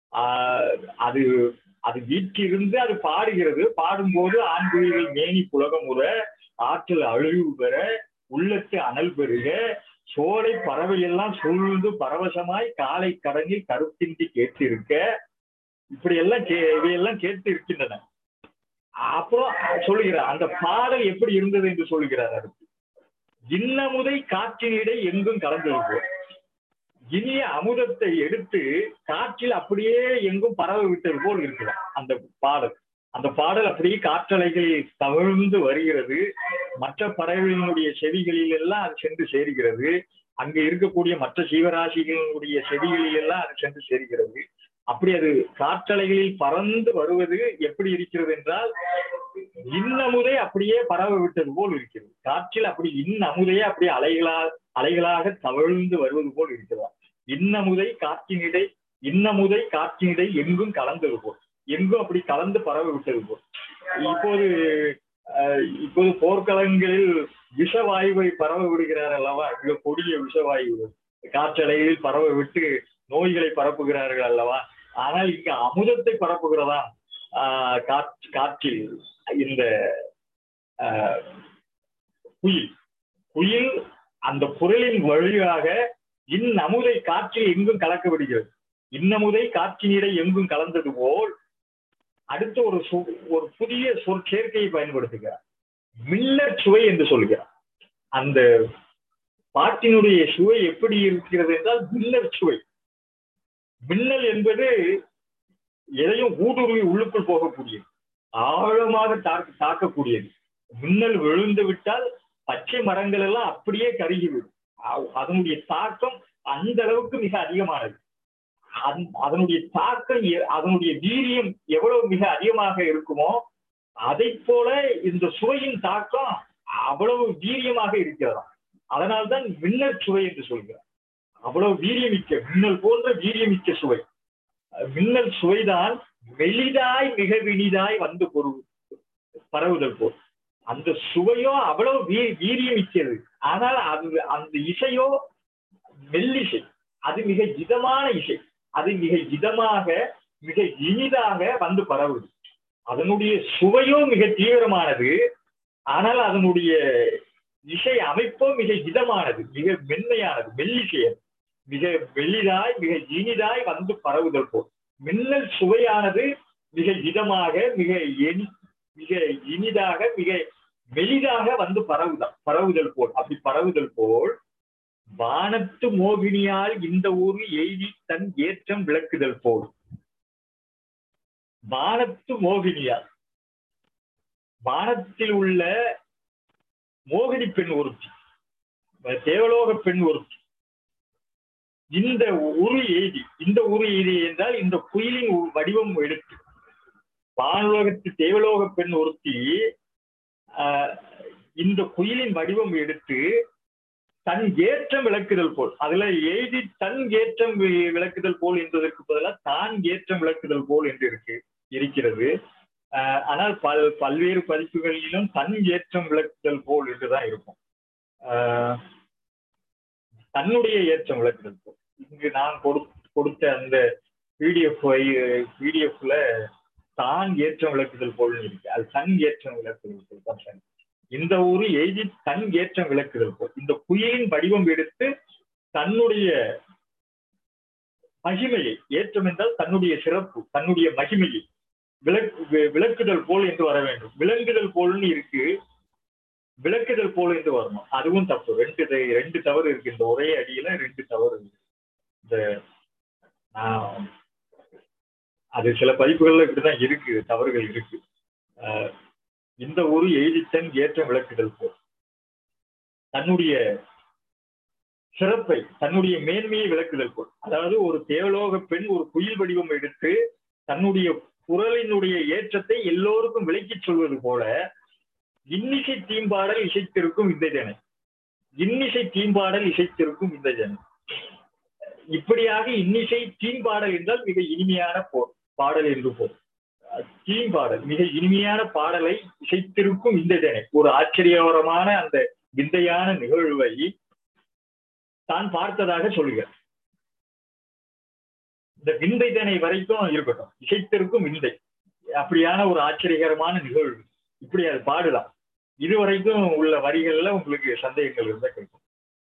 அது வீட்டிலிருந்து அது பாடுகிறது. பாடும்போது ஆண் குயில்கள் மேனி புலகமுற ஆற்றல் அழிவு பெற உள்ளத்து அனல் பெருக சோலை பறவையெல்லாம் சூழ்ந்து பரவசமாய் காலை கடனில் கருத்தின்றி கேட்டிருக்க. இவையெல்லாம் கேட்டு இருக்கின்றன. அப்புறம் சொல்லுகிறார் அந்த பாடல் எப்படி இருந்தது என்று சொல்லுகிறார். அடுத்து இன்னமுதை காற்றினிடை எங்கும் கலந்திருக்கும். இனிய அமுதத்தை எடுத்து காற்றில் அப்படியே எங்கும் பரவ விட்டது போல் இருக்கிறார் அந்த பாடல். அந்த பாடல் அப்படியே காற்றலைகளில் தவழ்ந்து வருகிறது. மற்ற பறவைகளினுடைய செவிகளில் எல்லாம் அது சென்று சேர்கிறது. அங்கு இருக்கக்கூடிய மற்ற ஜீவராசிகளுடைய செவிகளில் எல்லாம் அது சென்று சேர்கிறது. அப்படி அது காற்றலைகளில் பறந்து வருவது எப்படி இருக்கிறது என்றால் இன்னமுதை அப்படியே பரவ விட்டது போல் இருக்கிறது. காற்றில் அப்படி இன்னமுதையே அப்படியே அலைகளாக தவழ்ந்து வருவது போல் இருக்கிறதா. இன்னமுதை காற்றினிடை எங்கும் கலந்தது போல், எங்கும் அப்படி கலந்து பரவ விட்டது போல். இப்போது போர்க்களங்களில் விஷவாயுவை பரவ விடுகிறார் அல்லவா. மிக கொடிய விஷவாயு காற்றலைகளில் பரவ விட்டு நோய்களை பரப்புகிறார்கள் அல்லவா. ஆனால் இங்க அமுதத்தை பரப்புகிறதா காற்றில் இந்த குயில் அந்த குரலின் வழியாக இன்னமுதை காற்றில் எங்கும் கலக்க விடுகிறது. இன்னமுதை காற்றினிடை எங்கும் கலந்தது போல் அடுத்து ஒரு புதிய சொற்சேர்க்கையை பயன்படுத்துகிறார். மின்னற் சுவை என்று சொல்கிறார். அந்த பாட்டினுடைய சுவை எப்படி இருக்கிறது என்றால் மின்னற் சுவை. மின்னல் என்பது எதையும் ஊடுருவி உள்ளுக்குள் போகக்கூடியது, ஆழமாக தாக்கக்கூடியது. மின்னல் விழுந்து விட்டால் பச்சை மரங்கள் எல்லாம் அப்படியே கருகிவிடும். அதனுடைய தாக்கம் அந்த அளவுக்கு மிக அதிகமானது. அதனுடைய தாக்கம், அதனுடைய வீரியம் எவ்வளவு மிக அதிகமாக இருக்குமோ அதை போல இந்த சுவையின் தாக்கம் அவ்வளவு வீரியமாக இருக்கிறதா. அதனால்தான் மின்னல் சுவை என்று சொல்கிறார். அவ்வளவு வீரியமிக்க, மின்னல் போன்ற வீரியமிக்க சுவை. மின்னல் சுவைதான் மெலிதாய் மிக வினிதாய் வந்து பரவுதல் போல். அந்த சுவையோ அவ்வளவு வீரியமிக்கிறது. ஆனால் அந்த இசையோ மெல்லிசை, அது மிக இதமான இசை. அது மிக இதமாக மிக இனிதாக வந்து பரவுது. அதனுடைய சுவையோ மிக தீவிரமானது. ஆனால் அதனுடைய இசை அமைப்போ மிக இதமானது, மிக மென்மையானது, மெல்லிசையது. மிக மெல்லிதாய் மிக இனிதாய் வந்து பரவுதல் போல். மின்னல் சுவையானது மிக இதமாக மிக இனிதாக மிக மெலிதாக வந்து பரவுதல் போல். அப்படி பரவுதல் போல் வானத்து மோகினியால் இந்த ஊர் எய்தி தன் ஏற்றம் விளக்குதல் போல். வானத்து மோகினியால், வானத்தில் உள்ள மோகினி பெண் ஒருத்தி, தேவலோக பெண் ஒருத்தி இந்த உரு எய்தி என்றால் இந்த குயிலின் வடிவம் எடுத்து வானுலகத்து தேவலோக பெண் ஒருத்தி இந்த குயிலின் வடிவம் எடுத்து தன் ஏற்றம் விளக்குதல் போல், அதுல எழுதி தன் ஏற்றம் விளக்குதல் போல் என்பதற்கு பதிலாக தான் ஏற்றம் விளக்குதல் போல் என்று இருக்கிறது. ஆனால் பல்வேறு பதிப்புகளிலும் தன் ஏற்றம் விளக்குதல் போல் என்றுதான் இருக்கும். தன்னுடைய ஏற்றம் விளக்குதல் போல். இங்கு நான் கொடுத்த அந்த பிடிஎஃப்ல தான் ஏற்றம் விளக்குதல் போல் இருக்கு. அது தன் ஏற்றம் விளக்குதல் போல் தான். இந்த ஊரு எழுதி தன் ஏற்றம் விளக்குதல் போல். இந்த குயிலின் வடிவம் எடுத்து தன்னுடைய மகிமையை, ஏற்றம் என்றால் தன்னுடைய சிறப்பு, தன்னுடைய மகிமையை விளக்குதல் போல் என்று வர வேண்டும். விளங்குதல் போல்னு இருக்கு, விளக்குதல் போல் என்று வரணும். அதுவும் தப்பு. ரெண்டு தவறு இருக்கு. இந்த ஒரே அடியில 2 தவறு இருக்கு. இந்த அது சில பதிப்புகள்ல இப்படிதான் இருக்கு, தவறுகள் இருக்கு. இந்த ஒரு எழுதித்தன் ஏற்றம் விளக்குதல் போல் தன்னுடைய சிறப்பை, தன்னுடைய மேன்மையை விளக்குதல் போல். அதாவது ஒரு தேவலோக பெண் ஒரு குயில் வடிவம் எடுத்து தன்னுடைய குரலினுடைய ஏற்றத்தை எல்லோருக்கும் விளக்கிச் சொல்வது போல இன்னிசை தீம்பாடல் இசைத்திருக்கும் இந்த ஜனை, இன்னிசை தீம்பாடல் இசைத்திருக்கும் இந்த ஜனை. இப்படியாக இன்னிசை தீம்பாடல் என்றால் மிக இனிமையான பாடல் என்று போல். தீம்பாடல் மிக இனிமையான பாடலை இசைத்திருக்கும் இந்த ஜனை ஒரு ஆச்சரியகரமான அந்த விந்தையான நிகழ்வை தான் பார்த்ததாக சொல்கிறார். இந்த விந்தை தனை வரைக்கும் இருக்கட்டும், இசைத்திருக்கும் விந்தை, அப்படியான ஒரு ஆச்சரியகரமான நிகழ்வு, இப்படி அது பாடலாம். இதுவரைக்கும் உள்ள வரிகள்ல உங்களுக்கு சந்தேகங்கள் இருந்தா கேட்கும்.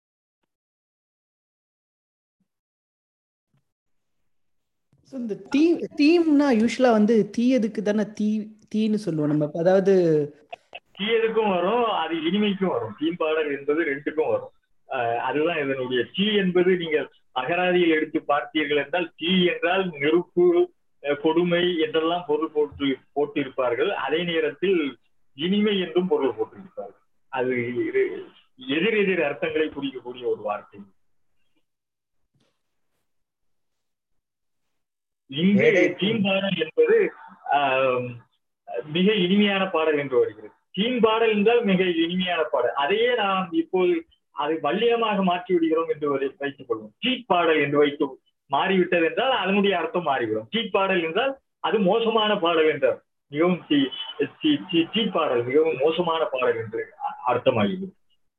இந்த தீம்னா யூஸ்வலா வந்து தீயதுக்கு தானே தீன்னு சொல்லுவோம் நம்ம. அதாவது தீயதுக்கும் வரும், அது இனிமைக்கும் வரும். தீம்பாடல் என்பது 2க்கும் வரும். அதுதான் இதனுடைய தீ என்பது நீங்கள் அகராதியில் எடுத்து பார்த்தீர்கள் என்றால் தீ என்றால் நெருப்பு, கொடுமை என்றெல்லாம் பொருள் போட்டு இருப்பார்கள். அதே நேரத்தில் இனிமை என்றும் பொருள் போட்டிருப்பார்கள். அது எதிரெதிர் அர்த்தங்களை குறிக்கக்கூடிய ஒரு வார்த்தை. இங்கு தீம்பாடல் என்பது மிக இனிமையான பாடல் என்று வருகிறது. தீம்பாடல் என்றால் மிக இனிமையான பாடல். அதையே நாம் இப்போது அதை வல்லியமாக மாற்றி விடுகிறோம் என்று வைத்துக் கொள்வோம். தீப்பாடல் என்று வைத்து மாறிவிட்டது என்றால் அதனுடைய அர்த்தம் மாறிவிடும். தீப்பாடல் என்றால் அது மோசமான பாடல் என்றார். மிகவும் தீப்பாடல் மிகவும் மோசமான பாடல் என்று அர்த்தமாகிவிடும்.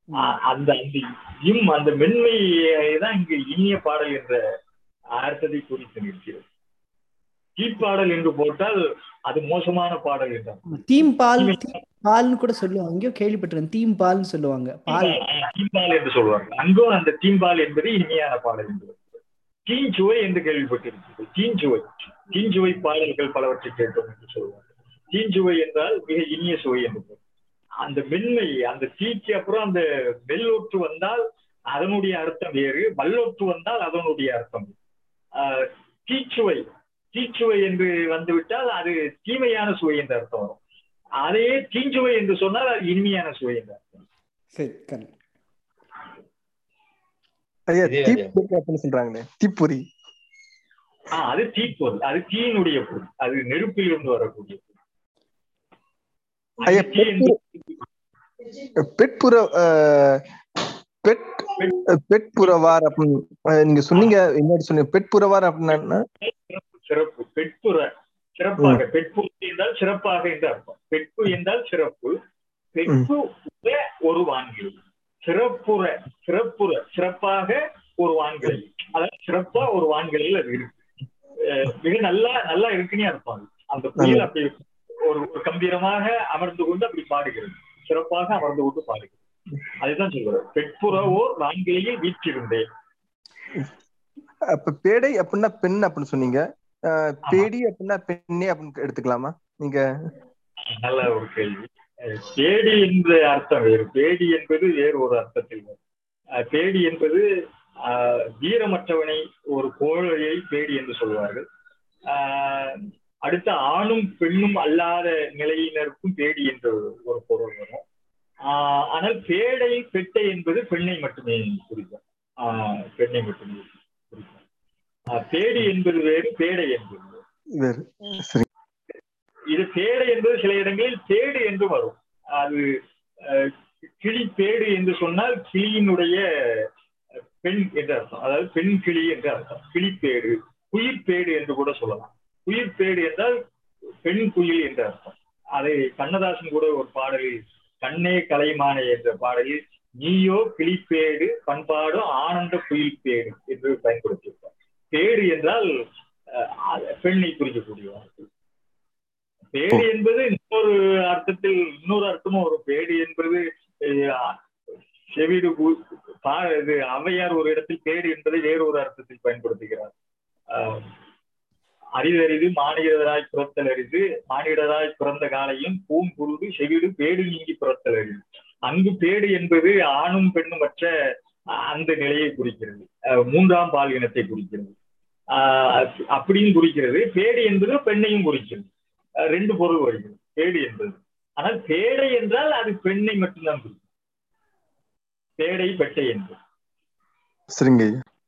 அந்த மென்மையைதான் இங்கு இனிய பாடல் என்ற அர்த்தத்தை குறித்து நிற்கிறது. தீப்பாடல் என்று போட்டால் அது மோசமான பாடல் என்றார். பால்னு கூட சொல்லுவாங்க, எங்கேயோ கேள்விப்பட்டிருக்கேன். தீம்பால்னு சொல்லுவாங்க, தீம்பால் என்று சொல்வார்கள். அங்கும் அந்த தீம்பால் என்பது இனிமையான பாடல் என்று. தீஞ்சுவை என்று கேள்விப்பட்டிருக்கிறது. தீஞ்சுவை பாடல்கள் பலவற்றை கேட்டோம் என்று சொல்லுவாங்க. தீஞ்சுவை என்றால் மிக இனிய சுவை என்று. அந்த மென்மை, அந்த தீக்கு அப்புறம் அந்த வெள்ளொற்று வந்தால் அதனுடைய அர்த்தம் வேறு, வல்லொற்று வந்தால் அதனுடைய அர்த்தம். தீச்சுவை என்று வந்துவிட்டால் அது தீமையான சுவை என்ற அர்த்தம் வரும். அதே தீஞ்சுவை என்று சொன்னால் அது இனிமையான சுவை என்ற அர்த்தம். சொல்றாங்களே தீப்பொறி, அது தீப்பொருள், அது தீயினுடைய பொருள், அது நெருப்பில் இருந்து வரக்கூடிய பெட்புறவார் அப்படின்னு நீங்க சொன்னீங்க. என்ன சொன்னீங்க? பெட்புறவார் அப்படின்னா சிறப்பு. பெட்புற சிறப்பாக, பெட்புற என்றால் சிறப்பாக என்று அர்த்தம். பெட்பு என்றால் சிறப்பு. பெட்பு ஒரு வான்கிளை, சிறப்பாக ஒரு வான்கிளை, அதாவது சிறப்பா ஒரு வான்கிளையில் அது இருக்கு. மிக நல்லா இருக்குன்னே அர்த்தம். அந்த குயில் அப்படி ஒரு கம்பீரமாக அமர்ந்து கொண்டு அப்படி பாடுகிறது, சிறப்பாக அமர்ந்து கொண்டு பாடுகிறது. அதுதான் சொல்றேன், பெட்புற ஓர் வான்கிளையில் வீற்றிருந்தேன். அப்ப பேடை அப்படின்னா பெண் அப்படின்னு சொன்னீங்க. பேடி அப்படின்னா பெண்ணே அப்படின்னு எடுத்துக்கலாமா நீங்க? நல்ல ஒரு கேள்வி. பேடி என்ற அர்த்தம் வேறு, பேடி என்பது வேறு ஒரு அர்த்தத்தில் வரும். பேடி என்பது வீரமற்றவனை, ஒரு கோழையை பேடி என்று சொல்வார்கள். அடுத்த ஆணும் பெண்ணும் அல்லாத நிலையினருக்கும் பேடி என்ற ஒரு பொருள் வரும். ஆனால் பேடை, பெட்டை என்பது பெண்ணை மட்டுமே குறிக்கும். பெண்ணை மட்டுமே குறிக்கும். பேடி என்பது வேறு, பேடை என்பது வேறு. இது பேடை என்பது சில இடங்களில் பேடு என்று வரும். அது கிளிப்பேடு என்று சொன்னால் கிளியினுடைய பெண் என்று அர்த்தம், அதாவது பெண் கிளி என்று அர்த்தம். கிளிப்பேடு, குயிர்பேடு என்று கூட சொல்லலாம். குயிர்பேடு என்றால் பெண் குயில் என்று அர்த்தம். அதை கண்ணதாசன் கூட ஒரு பாடலில், கண்ணே கலைமானே என்ற பாடலில், நீயோ கிளிப்பேடு பண்பாடும் ஆனந்த குயில்பேடு என்று பயன்படுத்தியிருப்பார். பேடு என்றால் பெண்ணை குறிக்கக்கூடிய வார்த்தை. பேடு என்பது இன்னொரு அர்த்தத்தில் இன்னொரு அர்த்தமும் வரும். பேடு என்பது செவிடு, ஔவையார் ஒரு இடத்தில் பேடு என்பதை வேறொரு அர்த்தத்தில் பயன்படுத்துகிறார். அரிதறிது மானிடராய் பிறத்தல் அரிது, மானிடராய் பிறந்த காலையும் பூங்குருது செவிடு பேடு நீங்கி பிறத்தல் அரிது. அங்கு பேடு என்பது ஆணும் பெண்ணுமற்ற அந்த நிலையை குறிக்கிறது, மூன்றாம் பால் இனத்தை குறிக்கிறது, அப்படியும் குறிக்கிறது. பேடு என்பது பெண்ணையும் குறிக்கிறது. ரெண்டு பொருள் வருகிறது பேடு என்பது. ஆனால் பேடை என்றால் அது பெண்ணை மட்டும்தான் குறிக்கும். பேடை பெட்டை என்று. சரிங்க.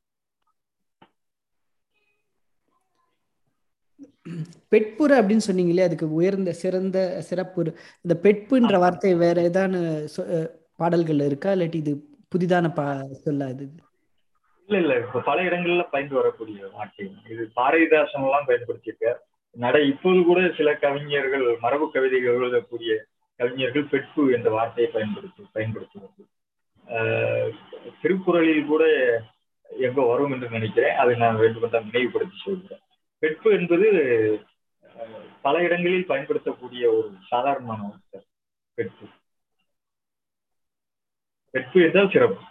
பெட்புற அப்படின்னு சொன்னீங்களே, அதுக்கு உயர்ந்த சிறந்த சிறப்புற, இந்த பெட்புன்ற வார்த்தை வேற ஏதான பாடல்கள் இருக்கா, இல்லாட்டி இது புதிதான சொல்லாது? இல்ல இப்ப பல இடங்கள்ல பயந்து வரக்கூடிய வார்த்தை இது. பாரதிதாசன் எல்லாம் பயன்படுத்தியிருக்கார். இப்போது கூட சில கவிஞர்கள், மரபு கவிதைகள் எழுதக்கூடிய கவிஞர்கள் பெட்பு என்ற வார்த்தையை பயன்படுத்துவார்கள். திருக்குறளில் கூட எங்க வரும் என்று நினைக்கிறேன். அதை நான் வேண்டுமென்றால் நினைவுபடுத்தி சொல்கிறேன். பெட்பு என்பது பல இடங்களில் பயன்படுத்தக்கூடிய ஒரு சாதாரணமான வார்த்தை. பெட்பு, பெட்பு என்றால் சிறப்பு.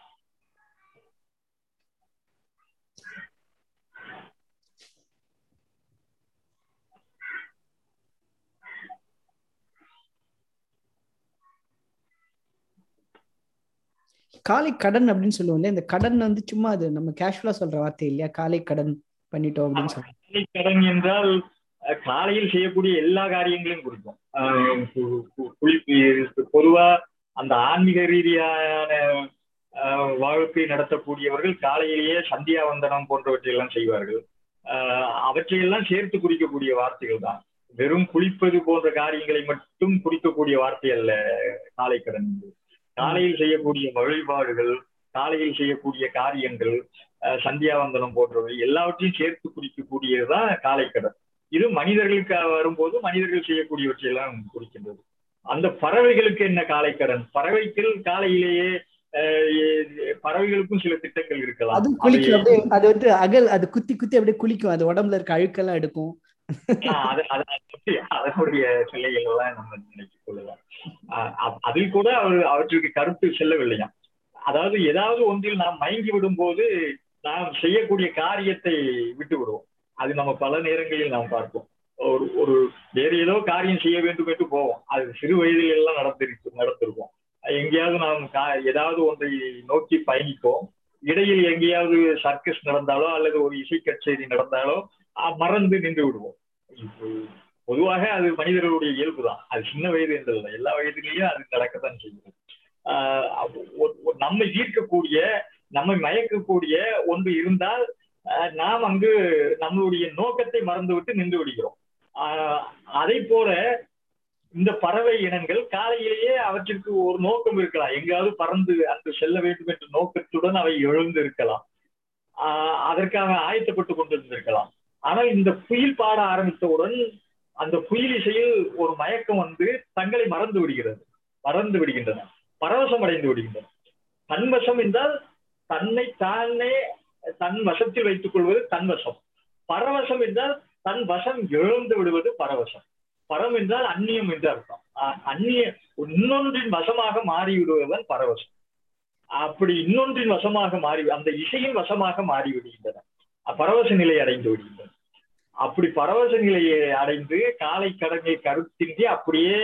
காலை கடன் அப்படின்னு சொல்லுவோம் இல்லையா, இந்த கடன் வந்து சும்மா அது நம்ம கேஷுவலா சொல்ற வார்த்தை இல்லையா, காலை கடன் பண்ணிட்டோம் அப்படின்னு சொல்றோம். காலை கடன் என்றால் காலையில் செய்யக்கூடிய எல்லா காரியங்களையும் குறிக்கும். பொதுவா அந்த ஆன்மீக ரீதியான வாழ்க்கை நடத்தக்கூடியவர்கள் காலையிலேயே சந்தியாவந்தனம் போன்றவற்றையெல்லாம் செய்வார்கள். அவற்றையெல்லாம் சேர்த்து குறிக்கக்கூடிய வார்த்தைகள் தான். வெறும் குளிப்பது போன்ற காரியங்களை மட்டும் குறிக்கக்கூடிய வார்த்தை அல்ல காலை கடன். காலையில் செய்யக்கூடிய வழிபாடுகள், காலையில் செய்யக்கூடிய காரியங்கள், சந்தியாவந்தனம் போன்றவை எல்லாவற்றையும் சேர்த்து குறிக்கக்கூடியதுதான் காலை கடன். இது மனிதர்களுக்கு வரும்போது மனிதர்கள் செய்யக்கூடியவற்றையெல்லாம் குறிக்கின்றது. அந்த பறவைகளுக்கு என்ன காலை கடன்? பறவைகள் காலையிலேயே பறவைகளுக்கும் சில திட்டங்கள் இருக்கலாம். அது குளிக்கும், அப்படியே அது வந்து அது குத்தி குத்தி அப்படியே குளிக்கும், அது உடம்புல இருக்க அழுக்கெல்லாம் எடுக்கும். அதனுடைய சிலைகள் எல்லாம் நம்ம நினைத்துக் கொள்ளலாம். அதில் கூட அவற்றுக்கு கருத்து செல்லவில்லையா. அதாவது ஏதாவது ஒன்றில் நாம் மயங்கி விடும் போது நாம் செய்யக்கூடிய காரியத்தை விட்டு விடுவோம். அது நம்ம பல நேரங்களில் நாம் பார்ப்போம். ஒரு வேற ஏதோ காரியம் செய்ய வேண்டும் என்று போவோம். அது சிறு வயதில் எல்லாம் நடந்திருக்கும். எங்கேயாவது நாம் ஏதாவது ஒன்றை நோக்கி பயணிப்போம். இடையில் எங்கேயாவது சர்க்கஸ் நடந்தாலோ அல்லது ஒரு இசை கச்சேரி நடந்தாலோ மறந்து நின்று விடுவோம். பொதுவாக அது மனிதர்களுடைய இயல்பு தான். அது சின்ன வயது என்றதில்லை, எல்லா வயதிலேயும் அது நடக்கத்தான் செய்கிறது. நம்மை ஈர்க்கக்கூடிய, நம்மை மயக்கக்கூடிய ஒன்று இருந்தால் நாம் அங்கு நம்மளுடைய நோக்கத்தை மறந்துவிட்டு நின்று விடுகிறோம். அதை போல இந்த பறவை இனங்கள் காலையிலேயே அவற்றிற்கு ஒரு நோக்கம் இருக்கலாம். எங்காவது பறந்து அங்கு செல்ல வேண்டும் என்ற நோக்கத்துடன் அவை எழுந்து இருக்கலாம், அதற்காக ஆயத்தப்பட்டு கொண்டிருந்திருக்கலாம். ஆனால் இந்த குயில் பாட ஆரம்பித்தவுடன் அந்த குயில் இசையில் ஒரு மயக்கம் வந்து தங்களை மறந்து விடுகின்றன, பரவசம் அடைந்து விடுகின்றன. தன்வசம் என்றால் தன்னை தானே தன் வசத்தில் வைத்துக் கொள்வது தன்வசம். பரவசம் என்றால் தன் வசம் இழந்து விடுவது பரவசம். பரம் என்றால் அந்நியம் என்று அர்த்தம். இன்னொன்றின் வசமாக மாறிவிடுவதுதான் பரவசம். அப்படி இன்னொன்றின் வசமாக அந்த இசையின் வசமாக மாறிவிடுகின்றன, பரவச நிலை அடைந்து விடுகின்றன. அப்படி பரவச நிலையை அடைந்து காலை கடனை கருத்தின்றி அப்படியே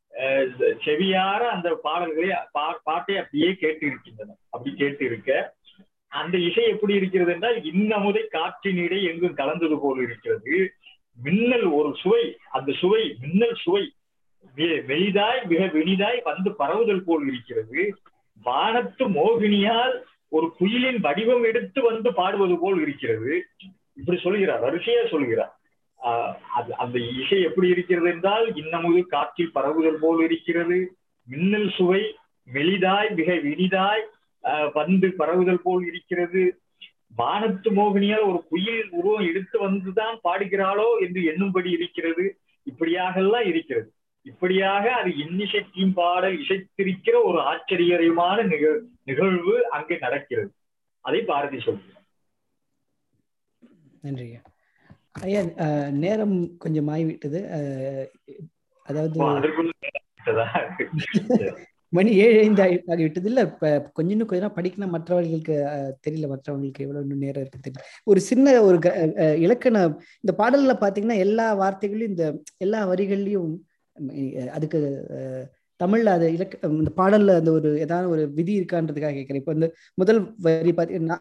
செவியார அந்த பாட்டை அப்படியே கேட்டு இருக்கின்றன. அப்படி கேட்டு இருக்க அந்த இசை எப்படி இருக்கிறது என்றால் இன்னமுதை காற்றினிடை எங்கும் கலந்தது போல் இருக்கிறது. மின்னல் ஒரு சுவை, அந்த சுவை மின்னல் சுவை மெலிதாய் மிக வெனிதாய் வந்து பரவுதல் போல் இருக்கிறது. வானத்து மோகினியால் ஒரு குயிலின் வடிவம் எடுத்து வந்து பாடுவது போல் இருக்கிறது. இப்படி சொல்கிறார், வரிசையா சொல்கிறார். அந்த இசை எப்படி இருக்கிறது என்றால் இன்னமுது காற்றில் பரவுதல் போல் இருக்கிறது, மின்னல் சுவை மெலிதாய் மிக இனிதாய் வந்து பரவுதல் போல் இருக்கிறது. வானத்து மோகினியால் ஒரு குயில் உருவம் எடுத்து வந்துதான் பாடுகிறாளோ என்று எண்ணும்படி இருக்கிறது. இப்படியாகலாம் இருக்கிறது. இப்படியாக அது இன்னிசை தீம்பாடல் இசைத்திருக்கிற ஒரு ஆச்சரியமான நிகழ்வு அங்கே நடக்கிறது. அதை பாரதி சொல்கிறார். நன்றி ஐயா. நேரம் கொஞ்சம் ஆகிவிட்டது. அதாவது மணி 7:05 ஆகிவிட்டது. இல்ல இப்ப கொஞ்சம் நேரம் படிக்கணும். மற்றவர்களுக்கு தெரியல, மற்றவங்களுக்கு எவ்வளவு இன்னும் நேரம் இருக்கு தெரியல. ஒரு சின்ன ஒரு இலக்கண இந்த பாடல்ல பாத்தீங்கன்னா எல்லா வார்த்தைகளையும் இந்த எல்லா வரிகள்லயும் அதுக்கு தமிழ்ல அது இந்த பாடல்ல அந்த ஒரு ஏதாவது ஒரு விதி இருக்கான்றதுக்காக கேட்கிறேன். இப்ப இந்த முதல் வரி பாத்தீங்கன்னா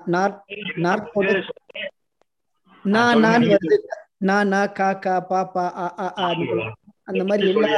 நான் வருது, நான் காக்கா பாப்பா அந்த மாதிரி எல்லா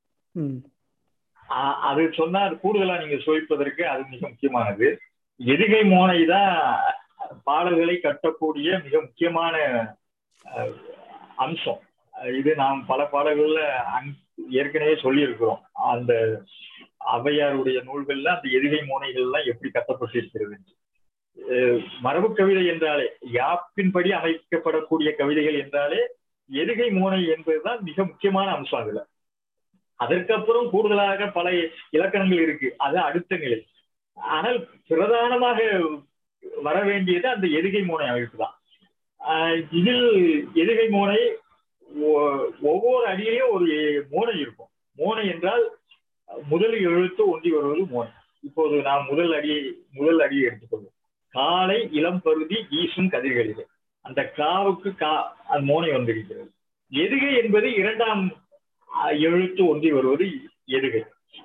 அது சொன்னா அது கூடுதலா நீங்க சுவைப்பதற்கு அது மிக முக்கியமானது. எதுகை மோனை தான் பாடல்களை கட்டக்கூடிய மிக முக்கியமான அம்சம். இது நாம் பல பாடல்கள்ல ஏற்கனவே சொல்லி இருக்கிறோம். அந்த ஔவையாருடைய நூல்கள்ல அந்த எதுகை மோனைகள்லாம் எப்படி கட்டப்பட்டிருக்கிறது. மரபு கவிதை என்றாலே, யாப்பின்படி அமைக்கப்படக்கூடிய கவிதைகள் என்றாலே எதுகை மோனை என்பதுதான் மிக முக்கியமான அம்சம். அதுல அதற்கப்புறம் கூடுதலாக பல இலக்கணங்கள் இருக்கு, அது அடுத்த நிலை. ஆனால் பிரதானமாக வர வேண்டியது அந்த எதுகை மோனை அமைப்பு தான். இதில் எதுகை மோனை ஒவ்வொரு அடியிலையும் ஒரு மோனை இருக்கும். மோனை என்றால் முதல் எழுத்து ஒன்றி வருவது மோனை. இப்போது நாம் முதல் அடியை எடுத்துக்கொள்வோம். காலை இளம் பருதி வீசும் கதிர்களிலே, அந்த காவுக்கு அந்த மோனை வந்திருக்கிறது. எதுகை என்பது இரண்டாம் எழுத்து ஒன்றி வருவது எதுகை.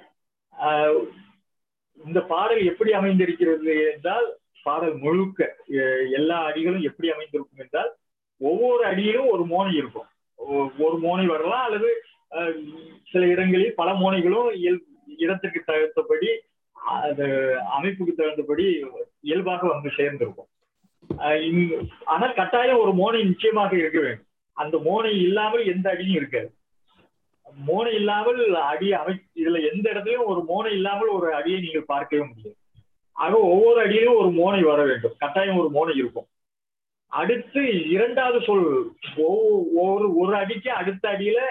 இந்த பாடல் எப்படி அமைந்திருக்கிறது என்றால், பாடல் முழுக்க எல்லா அடிகளும் எப்படி அமைந்திருக்கும் என்றால், ஒவ்வொரு அடியிலும் ஒரு மோனை இருக்கும். ஒரு மோனை வரலாம், அல்லது சில இடங்களில் பல மோனைகளும் இடத்திற்கு தகுந்தபடி அது அமைப்புக்கு தகுந்தபடி இயல்பாக வந்து சேர்ந்திருக்கும். ஆனால் கட்டாயம் ஒரு மோனை நிச்சயமாக இருக்க வேண்டும். அந்த மோனை இல்லாமல் எந்த அடியும் இருக்காது. மோனை இல்லாமல் அடி இதுல எந்த இடத்துலயும் ஒரு மோனை இல்லாமல் ஒரு அடியை நீங்கள் பார்க்கவே முடியாது. ஆக ஒவ்வொரு அடியிலும் ஒரு மோனை வர வேண்டும், கட்டாயம் ஒரு மோனை இருக்கும். அடுத்து இரண்டாவது சொல், ஒரு அடிக்கு அடுத்த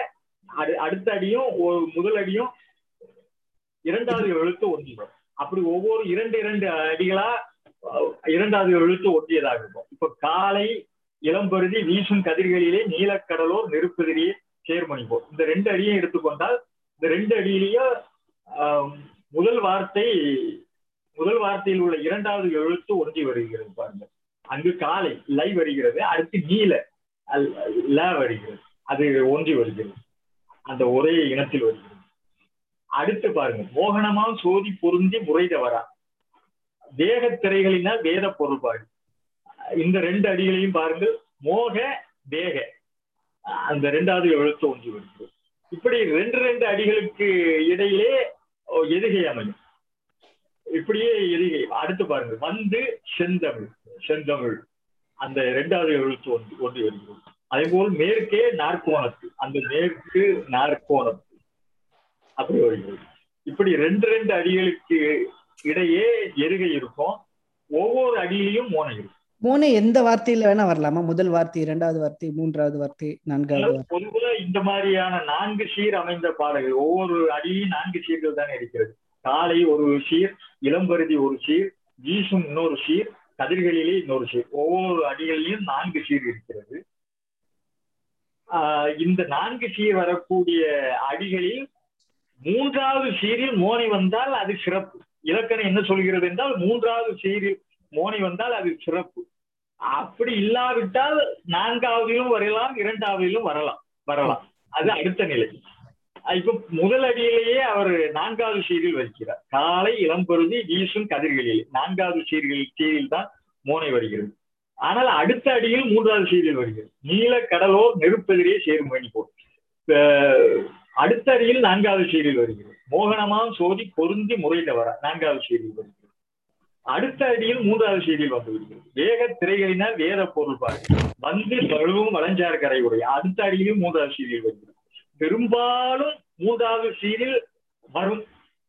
அடியும் முதல் அடியும் இரண்டாவது எழுத்து ஒன்றிடும். அப்படி ஒவ்வொரு இரண்டு அடிகளா இரண்டாவது எழுத்து ஒன்றியதாக இருக்கும். இப்ப காலை இளம்பருதி வீசும் கதிர்களிலே நீலக்கடலோர் நெருப்பெதிரியே சேர்மணி போல், இந்த ரெண்டு அடியும் எடுத்துக்கொண்டால் இந்த ரெண்டு அடியிலேயும் முதல் வார்த்தையில் உள்ள இரண்டாவது எழுத்து ஒன்றி வருகிறது. பாருங்க, அங்கு காலை லை வருகிறது, அடுத்து நீல ல வருகிறது, அது ஒன்றி வருகிறது, அந்த ஒரே இனத்தில் வருகிறது. அடுத்து பாருங்க, மோகனமா சோதி பொருந்தி முறைதவரா வேக திரைகளினால் வேத பொருள்பாடு, இந்த ரெண்டு அடிகளையும் பாருங்கள், மோக வேக அந்த இரண்டாவது எழுத்து ஒன்றி வருகிறது. இப்படி ரெண்டு அடிகளுக்கு இடையிலே எதுகை அமையும். இப்படியே எதுகை. அடுத்து பாருங்க, வந்து செந்தமிழ் அந்த இரண்டாவது எழுத்து ஒன்றி வருகிறது. அதே போல் மேற்கே நாற்கோணத்து, அந்த மேற்கு நாற்கோணத்து அப்படி வருகிறது. இப்படி ரெண்டு அடிகளுக்கு இடையே எதுகை இருக்கும். ஒவ்வொரு அடியிலையும் மோனை இருக்கும். மோனை எந்த வார்த்தையில வேணா வரலாமா? முதல் வார்த்தை, இரண்டாவது வார்த்தை, மூன்றாவது வார்த்தை, நான்காவது? பொதுவாக இந்த மாதிரியான 4 சீர் அமைந்த பாடல்கள், ஒவ்வொரு அடியும் 4 சீர்கள் தானே இருக்கிறது. காலை ஒரு சீர், இளம்பருதி ஒரு சீர், வீசும் இன்னொரு சீர், கதிர்களிலே இன்னொரு சீர், ஒவ்வொரு அடிகளிலும் 4 சீர் இருக்கிறது. இந்த 4 சீர் வரக்கூடிய அடிகளில் 3வது சீரில் மோனை வந்தால் அது சிறப்பு. இலக்கணம் என்ன சொல்கிறது என்றால், 3வது சீரில் மோனை வந்தால் அது சிறப்பு. அப்படி இல்லாவிட்டால் 4வதிலும் வரலாம், 2வதிலும் வரலாம். அது அடுத்த நிலை. இப்ப முதல் அடியிலேயே அவர் 4வது சீரில் வைக்கிறார். காலை இளம்பருதி வீசும் கதிர்களில் 4வது சீரில் தான் மோனை வருகிறது. ஆனால் அடுத்த அடியில் 3வது சீரில் வருகிறது. நீல கடலோர் நெருப்பெதிரே சேரும் மணி போல் அடுத்த அடியில் 4வது சீரில் வருகிறது. மோகனமாம் சோதி பொருந்தி முறைதவர 4வது சீரில் வருகிறது. அடுத்த அடியில் 3வது சீரில் வந்து விடுகிறது. வேக திரைகளினால் வேத பொருள்பாடு வந்து தழுவும் வளஞ்சார் கரை உடைய அடுத்த அடியிலும் 3வது சீரில் வருகிறது. பெரும்பாலும் 3வது சீரில் வரும்.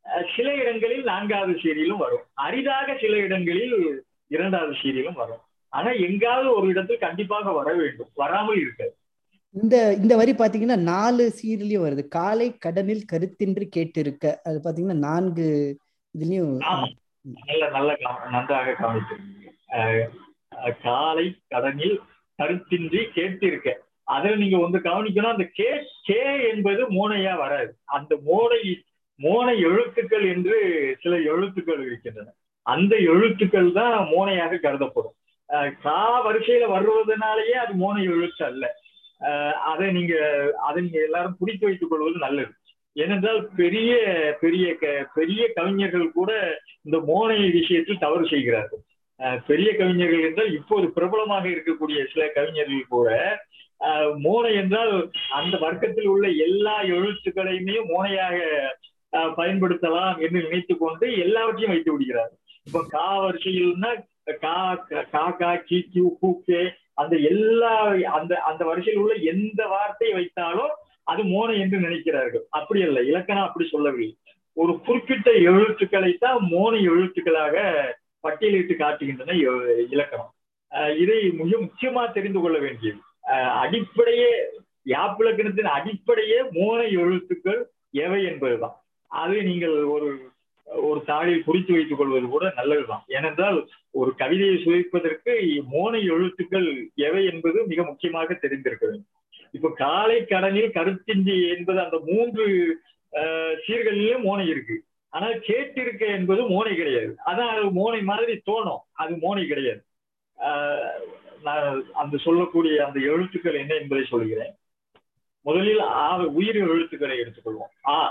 சில இடங்களில் 4வது சீரிலும் வரும். அரிதாக சில இடங்களில் 2வது சீரிலும் வரும். ஆனா எங்காவது ஒரு இடத்தில் கண்டிப்பாக வர வேண்டும், வராமல் இருக்காது. இந்த வரி பாத்தீங்கன்னா 4 சீர்லயும் வருது. காலை கடனில் கருத்தின்றி கேட்டிருக்க, அது பாத்தீங்கன்னா 4 இதுலயும். நன்றாக கவனித்திருக்கீங்க. காலை கடனில் கருத்தின்றி கேட்டிருக்க, அதில் நீங்க வந்து கவனிக்கணும், அந்த கே என்பது மோனையா வராது. அந்த மோனை எழுத்துக்கள் என்று சில எழுத்துக்கள் இருக்கின்றன. அந்த எழுத்துக்கள் தான் மோனையாக கருதப்படும். கா வரிசையில வருவதனாலேயே அது மோனை எழுத்து அல்ல. அதை நீங்க எல்லாரும் புரித்து வைத்துக் கொள்வது நல்லது. ஏனென்றால் பெரிய பெரிய பெரிய கவிஞர்கள் கூட இந்த மோனை விஷயத்தில் தவறு செய்கிறார்கள். பெரிய கவிஞர்கள் என்றால் இப்போது பிரபலமாக இருக்கக்கூடிய சில கவிஞர்கள் கூட மோனை என்றால் அந்த வர்க்கத்தில் உள்ள எல்லா எழுத்துக்களையுமே மோனையாக பயன்படுத்தலாம் என்று நினைத்து கொண்டு எல்லாவற்றையும் வைத்து விடுகிறார்கள். இப்ப கா வரிசையில்னா கா கா கா கி கியூ கூக்கே அந்த எல்லா அந்த வரிசையில் உள்ள எந்த வார்த்தையை வைத்தாலும் அது மோனை என்று நினைக்கிறார்கள். அப்படி அல்ல, இலக்கணம் அப்படி சொல்லவில்லை. ஒரு குறிப்பிட்ட எழுத்துக்களைத்தான் மோனை எழுத்துக்களாக பட்டியலிட்டு காட்டுகின்றன இலக்கணம். இதை மிக முக்கியமா தெரிந்து கொள்ள வேண்டியது. அடிப்படையே யாப்பிலக்கணத்தின் அடிப்படையே மோனை எழுத்துக்கள் எவை என்பதுதான். அதை நீங்கள் ஒரு தாளில் குறித்து வைத்துக் கொள்வது கூட நல்லதுதான். ஏனென்றால் ஒரு கவிதையை சுவைப்பதற்கு மோனை எழுத்துக்கள் எவை என்பது மிக முக்கியமாக தெரிந்திருக்க வேண்டும். இப்ப காலை கடனில் கருத்தின்றி என்பது அந்த 3 சீர்களிலும் மோனை இருக்கு. ஆனால் கேட்டிருக்க என்பது மோனை கிடையாது. அதான் அது மோனை மாதிரி தோணும், அது மோனை கிடையாது. நான் அந்த சொல்லக்கூடிய அந்த எழுத்துக்கள் என்ன என்பதை சொல்கிறேன். முதலில் உயிர் எழுத்துக்களை எடுத்துக்கொள்வோம்.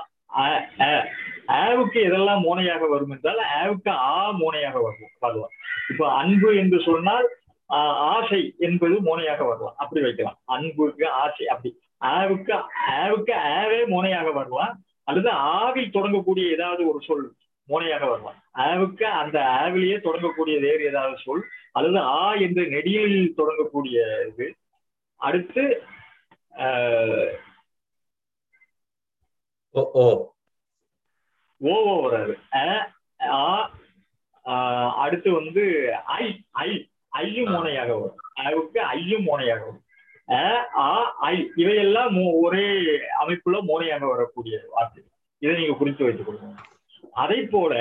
ஆவுக்கு எதெல்லாம் மோனையாக வரும் என்றால் ஆவுக்கு மோனையாக வருவார். இப்ப அன்பு என்று சொன்னால் ஆசை என்பது மோனையாக வரலாம், அப்படி வைக்கலாம். அன்புக்கு ஆசை அப்படி. ஆவுக்கு ஆவே மோனையாக வரலாம், அல்லது ஆவில் தொடங்கக்கூடிய ஏதாவது ஒரு சொல் மோனையாக வரலாம். ஆவுக்கு அந்த ஆவிலேயே தொடங்கக்கூடிய வேறு ஏதாவது சொல், அல்லது என்ற நெடியில் தொடங்கக்கூடிய இது. அடுத்து ஓ வராது. அடுத்து வந்து ஐயும் மோனையாக வரும். ஆவுக்கு ஐயும் மோனையாக வரும். இவையெல்லாம் ஒரே அமைப்புல மோனையாக வரக்கூடிய வார்த்தை. இதை நீங்க குறித்து வைத்துக் கொள்ளுங்க. அதை போல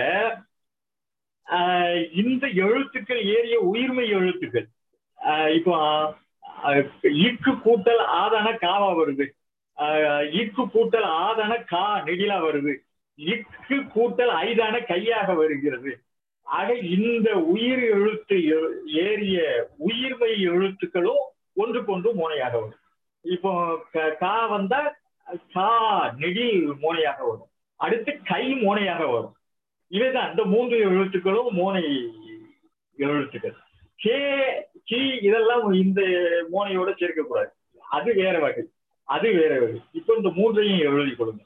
இந்த எழுத்துக்கள் ஏறிய உயிர்மை எழுத்துக்கள், இப்போ இக்கு கூட்டல் ஆதான காவா வருது, இக்கு கூட்டல் ஆதான கா நெடிலா வருது, இக்கு கூட்டல் ஐதான கையாக வருகிறது. ஆக இந்த உயிர் எழுத்து ஏறிய உயிர்மை எழுத்துக்களும் ஒன்றுக்கொன்று மோனையாக வரும். இப்போ கா வந்தா கா நெடில் மோனையாக வரும். அடுத்து கை மோனையாக வரும். இவைதான் அந்த 3 எழுத்துக்களும் மோனை எழுத்துக்கள். கி இதெல்லாம் இந்த மோனையோட சேர்க்கக்கூடாது, அது வேற வகை. இப்போ இந்த 3ஐயும் எழுதி கொடுங்க.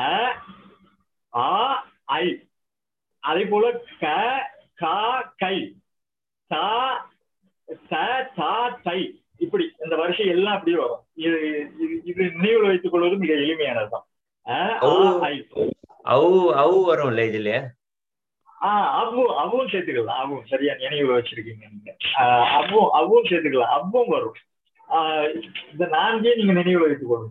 ஐ, அதே போல க கா கை, தா தா தை, இப்படி இந்த வரிசை எல்லாம் அப்படியே வரும். இது நினைவில் வைத்துக் கொள்வது மிக எளிமையானதுதான். வரும்ல இதுல அவ்வும் சேர்த்துக்கலாம். அவ்வும் சரியா நினைவுல வச்சிருக்கீங்க நீங்க. அவ்வும் சேர்த்துக்கலாம், அவ்வும் வரும். இந்த 4 நீங்க நினைவுல வைத்துக் கொள்ளுங்க.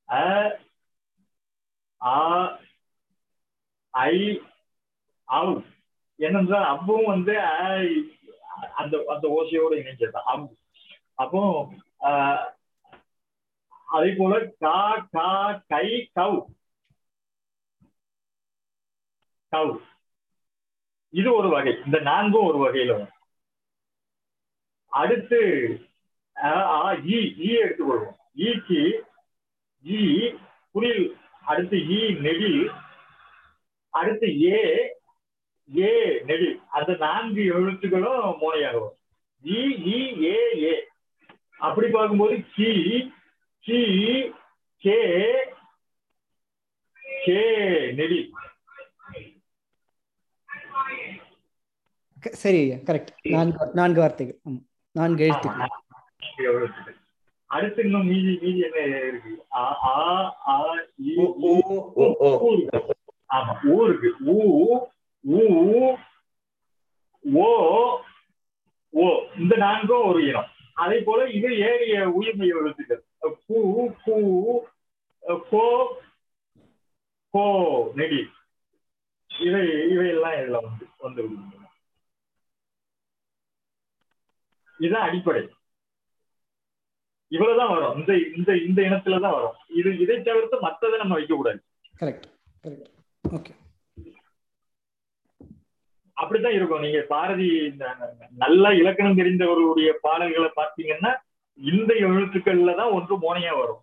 என்னென்றால் அவ்வும் வந்து அந்த ஓசையோட இணைஞ்சதுதான் அவ்வு. அப்போ அதே போல கா கா கை கவ், இது ஒரு வகை. இந்த 4ம் ஒரு வகையில வரும். அடுத்து எடுத்துக்கொள்வோம். ஈக்கு புரில், அடுத்து நெடில், அடுத்து ஏ நெடில். அந்த 4 எழுத்துக்களும் மோனையாக வரும். ஏ. அப்படி பார்க்கும்போது கி கே நெடில். சரி, கரெக்ட். 4 வார்த்தைகள், 4 எழுத்துக்கள். அடுத்து இன்னும் மீதி என்ன இருக்கு? ஆமா ஊ இருக்கு. ஊ ஊ ஓ ஓ இந்த நான்கும் ஒரு இனம். அதே போல இது ஏறிய உயிர்மெய் எழுத்துக்கள். பூ பூ கோ கோ நெடி இவையெல்லாம் இதுல வந்து இதுதான் அடிப்படை. இவ்வளவுதான் வரும். இந்த இந்த இந்த இனத்துலதான் வரும். இதை தவிர்த்து மற்றதை நம்ம வைக்க கூடாது. அப்படித்தான் இருக்கும். நீங்க பாரதி நல்ல இலக்கணம் தெரிந்தவருடைய பாடல்களை பார்த்தீங்கன்னா இந்த எழுத்துக்கள்ல தான் ஒன்று மோனையா வரும்.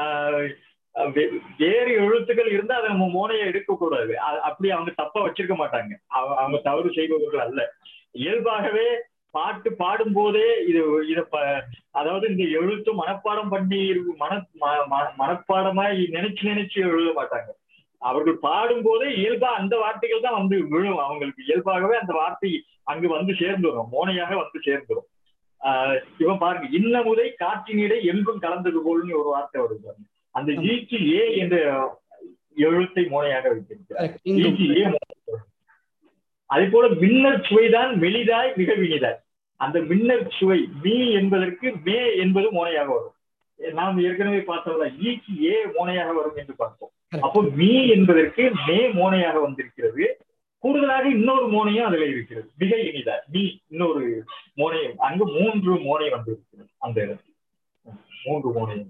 வேறு எழுத்துக்கள் இருந்தா அதை நம்ம மோனையை எடுக்கக்கூடாது. அப்படி அவங்க தப்பா வச்சிருக்க மாட்டாங்க. அவங்க தவறு செய்பவர்கள் அல்ல. இயல்பாகவே பாட்டு பாடும் போதே அதாவது இந்த எழுத்து மனப்பாடம் பண்ணி மனப்பாடமா நினைச்சு எழுத மாட்டாங்க. அவர்கள் பாடும் போதே இயல்பா அந்த வார்த்தைகள் தான் வந்து விழும். அவங்களுக்கு இயல்பாகவே அந்த வார்த்தை அங்கு வந்து சேர்ந்துடும், மோனையாக வந்து சேர்ந்துடும். இவன் பாருங்க, இன்னமுதை காற்றினிடை எங்கும் கலந்தது போல்னு ஒரு வார்த்தை வருது. அந்த ஈக்கு ஏ என்ற எழுத்தை மோனையாக வைத்திருக்கிறார். அதே போல மின்னல் சுவைதான் மெலிதாய் மிக வினிதாய். அந்த மின்னல் சுவை மீ என்பதற்கு மே என்பது மோனையாக வரும். நாம் ஏற்கனவே பார்த்தோம்ல, ஈக்கு ஏ மோனையாக வரும் என்று பார்த்தோம். அப்போ மீ என்பதற்கு மே மோனையாக வந்திருக்கிறது. கூடுதலாக இன்னொரு மோனையும் அதுல இருக்கிறது, மிக இனிதாய். மீ இன்னொரு மோனையும், அங்கு 3 மோனை வந்திருக்கிறது. அந்த இடத்தில் 3 மோனையும்.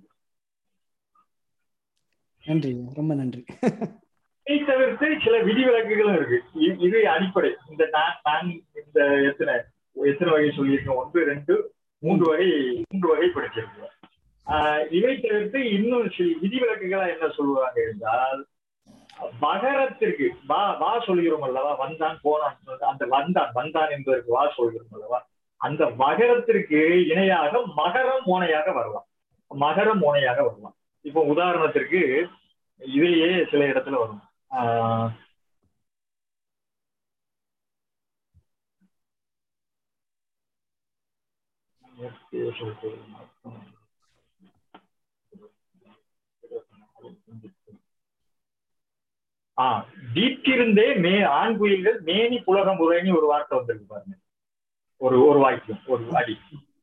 நன்றி, ரொம்ப நன்றி. இதை தவிர்த்து சில விதிவிலக்குகளும் இருக்கு. இது அடிப்படை. இந்த நான் இந்த எத்தனை வகை சொல்லியிருக்கேன்? 1 2 3 வகை படிச்சிருக்கேன். இதை தவிர்த்து இன்னும் சில விதிவிலக்குகளா என்ன சொல்லுவாங்க என்றால், மகரத்திற்கு வா சொல்கிறோம் அல்லவா, வந்தான் போனான், அந்த வந்தான் என்பதற்கு வா சொல்கிறோம் அல்லவா, அந்த மகரத்திற்கு இணையாக மகரம் மோனையாக வரலாம். மகரம் மோனையாக வரலாம். இப்போ உதாரணத்திற்கு இதிலேயே சில இடத்துல வரும். வீட்டிருந்தே ஆண் குயில்கள் மேனி புலகம் உரைன்னு ஒரு வார்த்தை வந்திருக்கு பாருங்க. ஒரு வாக்கியம், ஒரு அடி.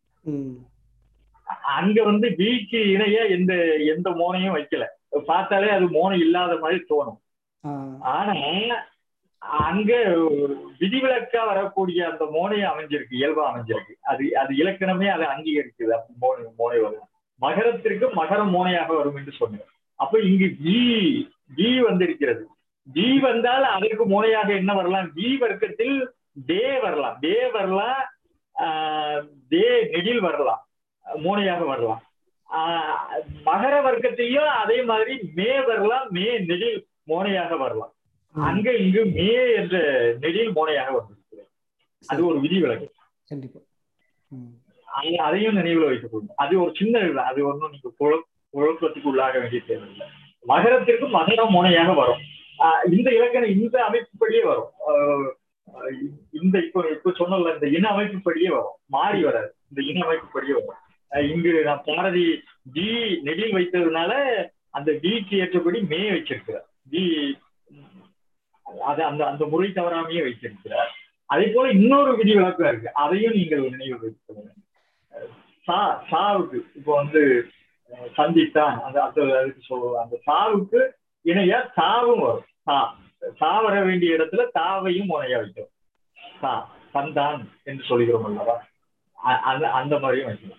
அங்க வந்து வீக்கு இணைய எந்த மோனையும் வைக்கல. பார்த்தாலே அது மோனை இல்லாத மாதிரி தோணும். ஆனா அங்க விதிவிலக்கா வரக்கூடிய அந்த மோனையை அமைஞ்சிருக்கு, இயல்பா அமைஞ்சிருக்கு. அது இலக்கணமே அதை அங்கீகரிக்குது. அப்படி மோனை வரும். மகரத்திற்கு மகரம் மோனையாக வரும் என்று சொன்னேன். அப்ப இங்கு வி வந்திருக்கிறது. வி வந்தால் அதற்கு மோனையாக என்ன வரலாம்? வி வர்க்கத்தில் டே வரலாம், தே நெடில் வரலாம், மோனையாக வரலாம். மகர வர்க்கத்தையும் அதே மாதிரி மே வரலாம், மே நெடில் மோனையாக வரலாம். அங்க இங்கு மே என்ற நெடில் மோனையாக வந்திருக்கிறது. அது ஒரு விதிவிலக்கு. அதையும் நினைவுல வைக்கப்படும். அது ஒரு சின்ன, அது ஒன்றும் நீங்க குழப்பத்துக்கு உள்ளாக வேண்டிய தேவையில்லை. மகரத்திற்கு மகரம் மோனையாக வரும். இந்த இலக்கணம் இந்த அமைப்புப்படியே வரும். இந்த இப்ப சொன்னல இந்த இன அமைப்புப்படியே வரும், மாறி வராது. இந்த இன அமைப்புப்படியே வரும். இங்கு நான் பாரதி டி நெடில் வைத்ததுனால அந்த டிக்கு ஏற்றபடி மே வச்சிருக்கிறார். டி அந்த முறை தவறாமையே வைத்திருக்கிறார். அதே போல இன்னொரு விதிவிலக்கம் இருக்கு, அதையும் நீங்கள் நினைவு வைத்துக் கொள்ள வேண்டும். சாவுக்கு இப்போ வந்து சந்தித்தான், அதுக்கு சொல்லுவோம். அந்த சாவுக்கு இணையா தாவும் வரும். சா வர வேண்டிய இடத்துல தாவையும் முனையா வைக்கும். தந்தான் என்று சொல்கிறோம் அல்லவா, அந்த மாதிரியும் வைக்கலாம்.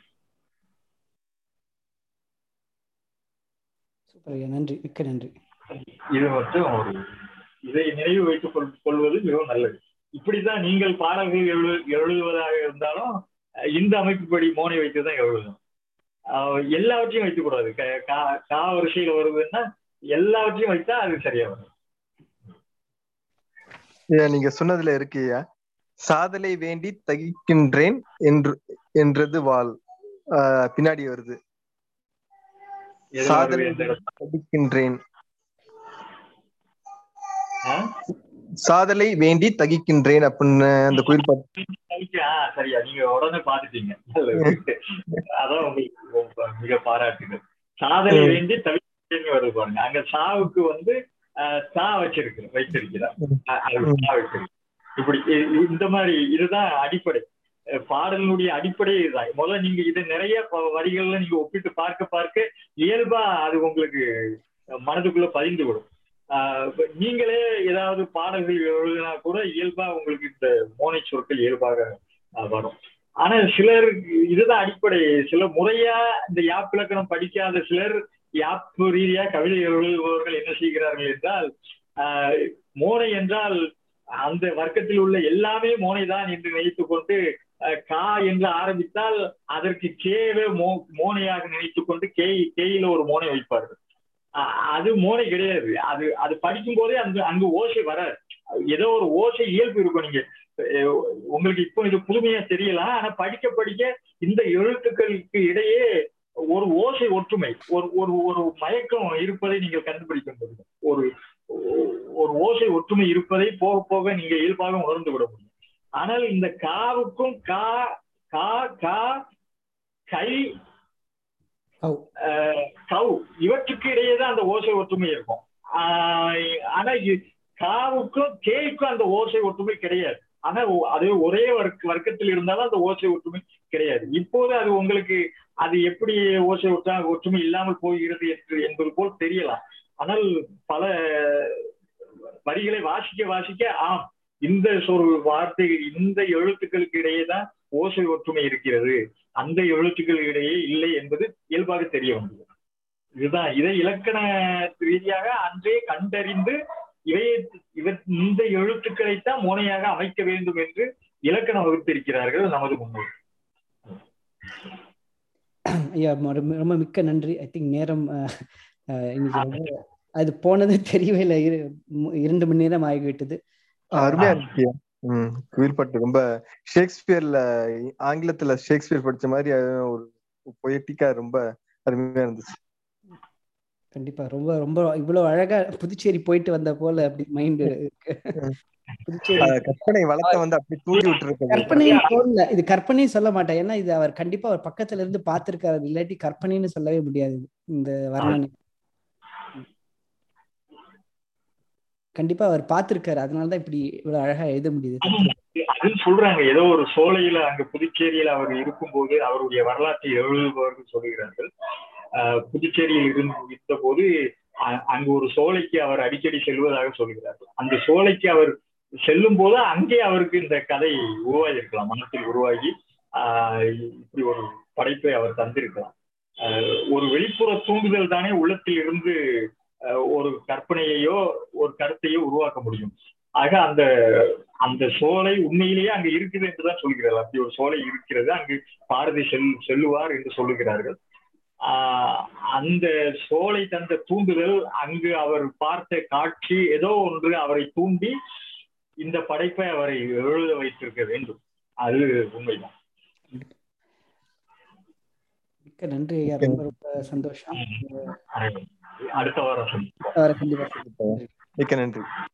நன்றி, மிக்க நன்றி. இது மட்டும் இதை நினைவு வைத்துக் கொள்வது மிகவும் நல்லது. இப்படித்தான் நீங்கள் பாடல்கள் எழுதுவதாக இருந்தாலும் இந்த அமைப்புப்படி மோனை வைத்துதான் எழுதணும். எல்லாவற்றையும் வைத்துக் கூடாது. கா வரிசையில வருதுன்னா எல்லாவற்றையும் வைத்தா அது சரியா வரும். நீங்க சொன்னதுல இருக்கியா, சாதலை வேண்டி தகிக்கின்றேன் என்றது வாழ் பின்னாடி வருது. சாதலை தகிக்கின்றேன், சாதலை வேண்டி தகிக்கின்றேன் அப்படின்னு அந்த குயில் பாட்டு. சரியா, நீங்க உடனே பாத்துட்டீங்க. அதான் உங்களுக்கு மிக பாராட்டுகள். சாதலை வேண்டி தகிக்கின்றேன் வருது பாருங்க. அங்க சாவுக்கு வந்து தா வைத்திருக்கிறார். இப்படி இந்த மாதிரி இதுதான் அடிப்படை. பாடலினுடைய அடிப்படை இதுதான். முதல்ல நீங்க இதை நிறைய வரிகள்ல நீங்க ஒப்பிட்டு பார்க்க இயல்பா அது உங்களுக்கு மனதுக்குள்ள பதிந்து விடும். நீங்களே ஏதாவது பாடல்கள் எழுதினா கூட இயல்பா உங்களுக்கு இந்த மோனை சொற்கள் இயல்பாக வரும். ஆனா சிலர் இதுதான் அடிப்படை. சில முறையா இந்த யாப்பிலக்கணம் படிக்காத சிலர் யாப்பு ரீதியா கவிதை எழுதுபவர்கள் என்ன செய்கிறார்கள் என்றால், மோனை என்றால் அந்த வர்க்கத்தில் உள்ள எல்லாமே மோனைதான் என்று நினைத்துக் கொண்டு கா என்று ஆரம்பித்தால் அதற்கு கேவே மோனையாக நினைத்துக் கொண்டு கேயில ஒரு மோனை வைப்பார்கள். அது மோனை கிடையாது. அது படிக்கும் போதே அங்கு ஓசை வராது. ஏதோ ஒரு ஓசை இயல்பு இருக்கும். நீங்க உங்களுக்கு இப்போ இது புதுமையா தெரியலாம். ஆனா படிக்க இந்த எழுத்துக்களுக்கு இடையே ஒரு ஓசை ஒற்றுமை, ஒரு மயக்கம் இருப்பதை நீங்கள் கண்டுபிடிக்க முடியும். ஒரு ஓசை ஒற்றுமை இருப்பதை போக போக நீங்க இயல்பாக உணர்ந்து விட முடியும். ஆனால் இந்த காவுக்கும் கா கா கா கை கவு இவற்றுக்கு இடையே தான் அந்த ஓசை ஒற்றுமை இருக்கும். ஆனா காவுக்கும் கேய்க்கும் அந்த ஓசை ஒற்றுமை கிடையாது. ஆனா அது ஒரே வர்க்கத்தில் இருந்தாலும் அந்த ஓசை ஒற்றுமை கிடையாது. இப்போது அது உங்களுக்கு அது எப்படி ஓசை ஒற்றுமை இல்லாமல் போகிறது என்பது போல் தெரியலாம். ஆனால் பல வரிகளை வாசிக்க ஆம், இந்த வார்த்தை இந்த எழுத்துக்களுக்கு இடையே தான் ஓசை ஒற்றுமை இருக்கிறது, அந்த எழுத்துக்கள் இடையே இல்லை என்பது இயல்பாக தெரிய வந்தது. இதுதான் இதை இலக்கண ரீதியாக அன்றே கண்டறிந்து இந்த எழுத்துக்களைத்தான் மோனையாக அமைக்க வேண்டும் என்று இலக்கணம் வகுத்திருக்கிறார்கள் நமது முன்னோர். ஐயா ரொம்ப மிக்க நன்றி. ஐ திங்க் நேரம் இன்னைக்கு அது போனது தெரியவே இல்லை. 2 மணி நேரம் ஆகிவிட்டது. அருமையா இருந்துச்சு. குயில்பாட்டு ரொம்ப ஷேக்ஸ்பியர்ல ஆங்கிலத்துல ஷேக்ஸ்பியர் படிச்ச மாதிரி ஒரு பொயட்டிக்கா ரொம்ப அருமையா இருந்துச்சு. கண்டிப்பா ரொம்ப ரொம்ப இவ்வளவு அழகா புதுச்சேரி போயிட்டு வந்த போல அப்படி மைண்ட் கற்பனை வளத்தை வந்து அப்படி தூண்டி விட்டுருக்கு. கற்பனையும் தோணல, இது கற்பனையும் சொல்ல மாட்டேன். ஏன்னா இது அவர் கண்டிப்பா அவர் பக்கத்துல இருந்து பார்த்திருக்காரு. இல்லாட்டி கற்பனைன்னு சொல்லவே முடியாது. இந்த வர்ணனை கண்டிப்பா அவர் பார்த்திருக்காரு. அதனாலதான் இப்படி இவ்வளவு அழகா எழுத முடியுது. அதுன்னு சொல்றாங்க. ஏதோ ஒரு சோலையில அங்க புதுச்சேரியில அவர் இருக்கும்போது அவருடைய வரலாற்றை எழுதுபவர்கள் சொல்லுகிறார்கள். புதுச்சேரியில் இருந்த போது அங்கு ஒரு சோலைக்கு அவர் அடிக்கடி செல்வதாக சொல்கிறார்கள். அந்த சோலைக்கு அவர் செல்லும் போது அங்கே அவருக்கு இந்த கதை உருவாகி இருக்கலாம், மனத்தில் உருவாகி இப்படி ஒரு படைப்பை அவர் தந்திருக்கலாம். ஒரு வெளிப்புற தூண்டுதல் தானே உள்ளத்தில் இருந்து ஒரு கற்பனையையோ ஒரு கருத்தையோ உருவாக்க முடியும். ஆக அந்த சோலை உண்மையிலேயே அங்கு இருக்குது என்றுதான் சொல்கிறார்கள். அப்படி ஒரு சோலை இருக்கிறது, அங்கு பாரதி செல்லுவார் என்று சொல்லுகிறார்கள். அந்த சோலை தந்த தூண்டுதல், அங்கு அவர் பார்த்த காட்சி ஏதோ ஒன்று அவரை தூண்டி இந்த படைப்பை அவரை எழுத வைத்திருக்க வேண்டும். அது உண்மைதான். மிக்க நன்றி ஐயா, ரொம்ப ரொம்ப சந்தோஷம். அடுத்த வாரம் கண்டிப்பா. மிக்க நன்றி.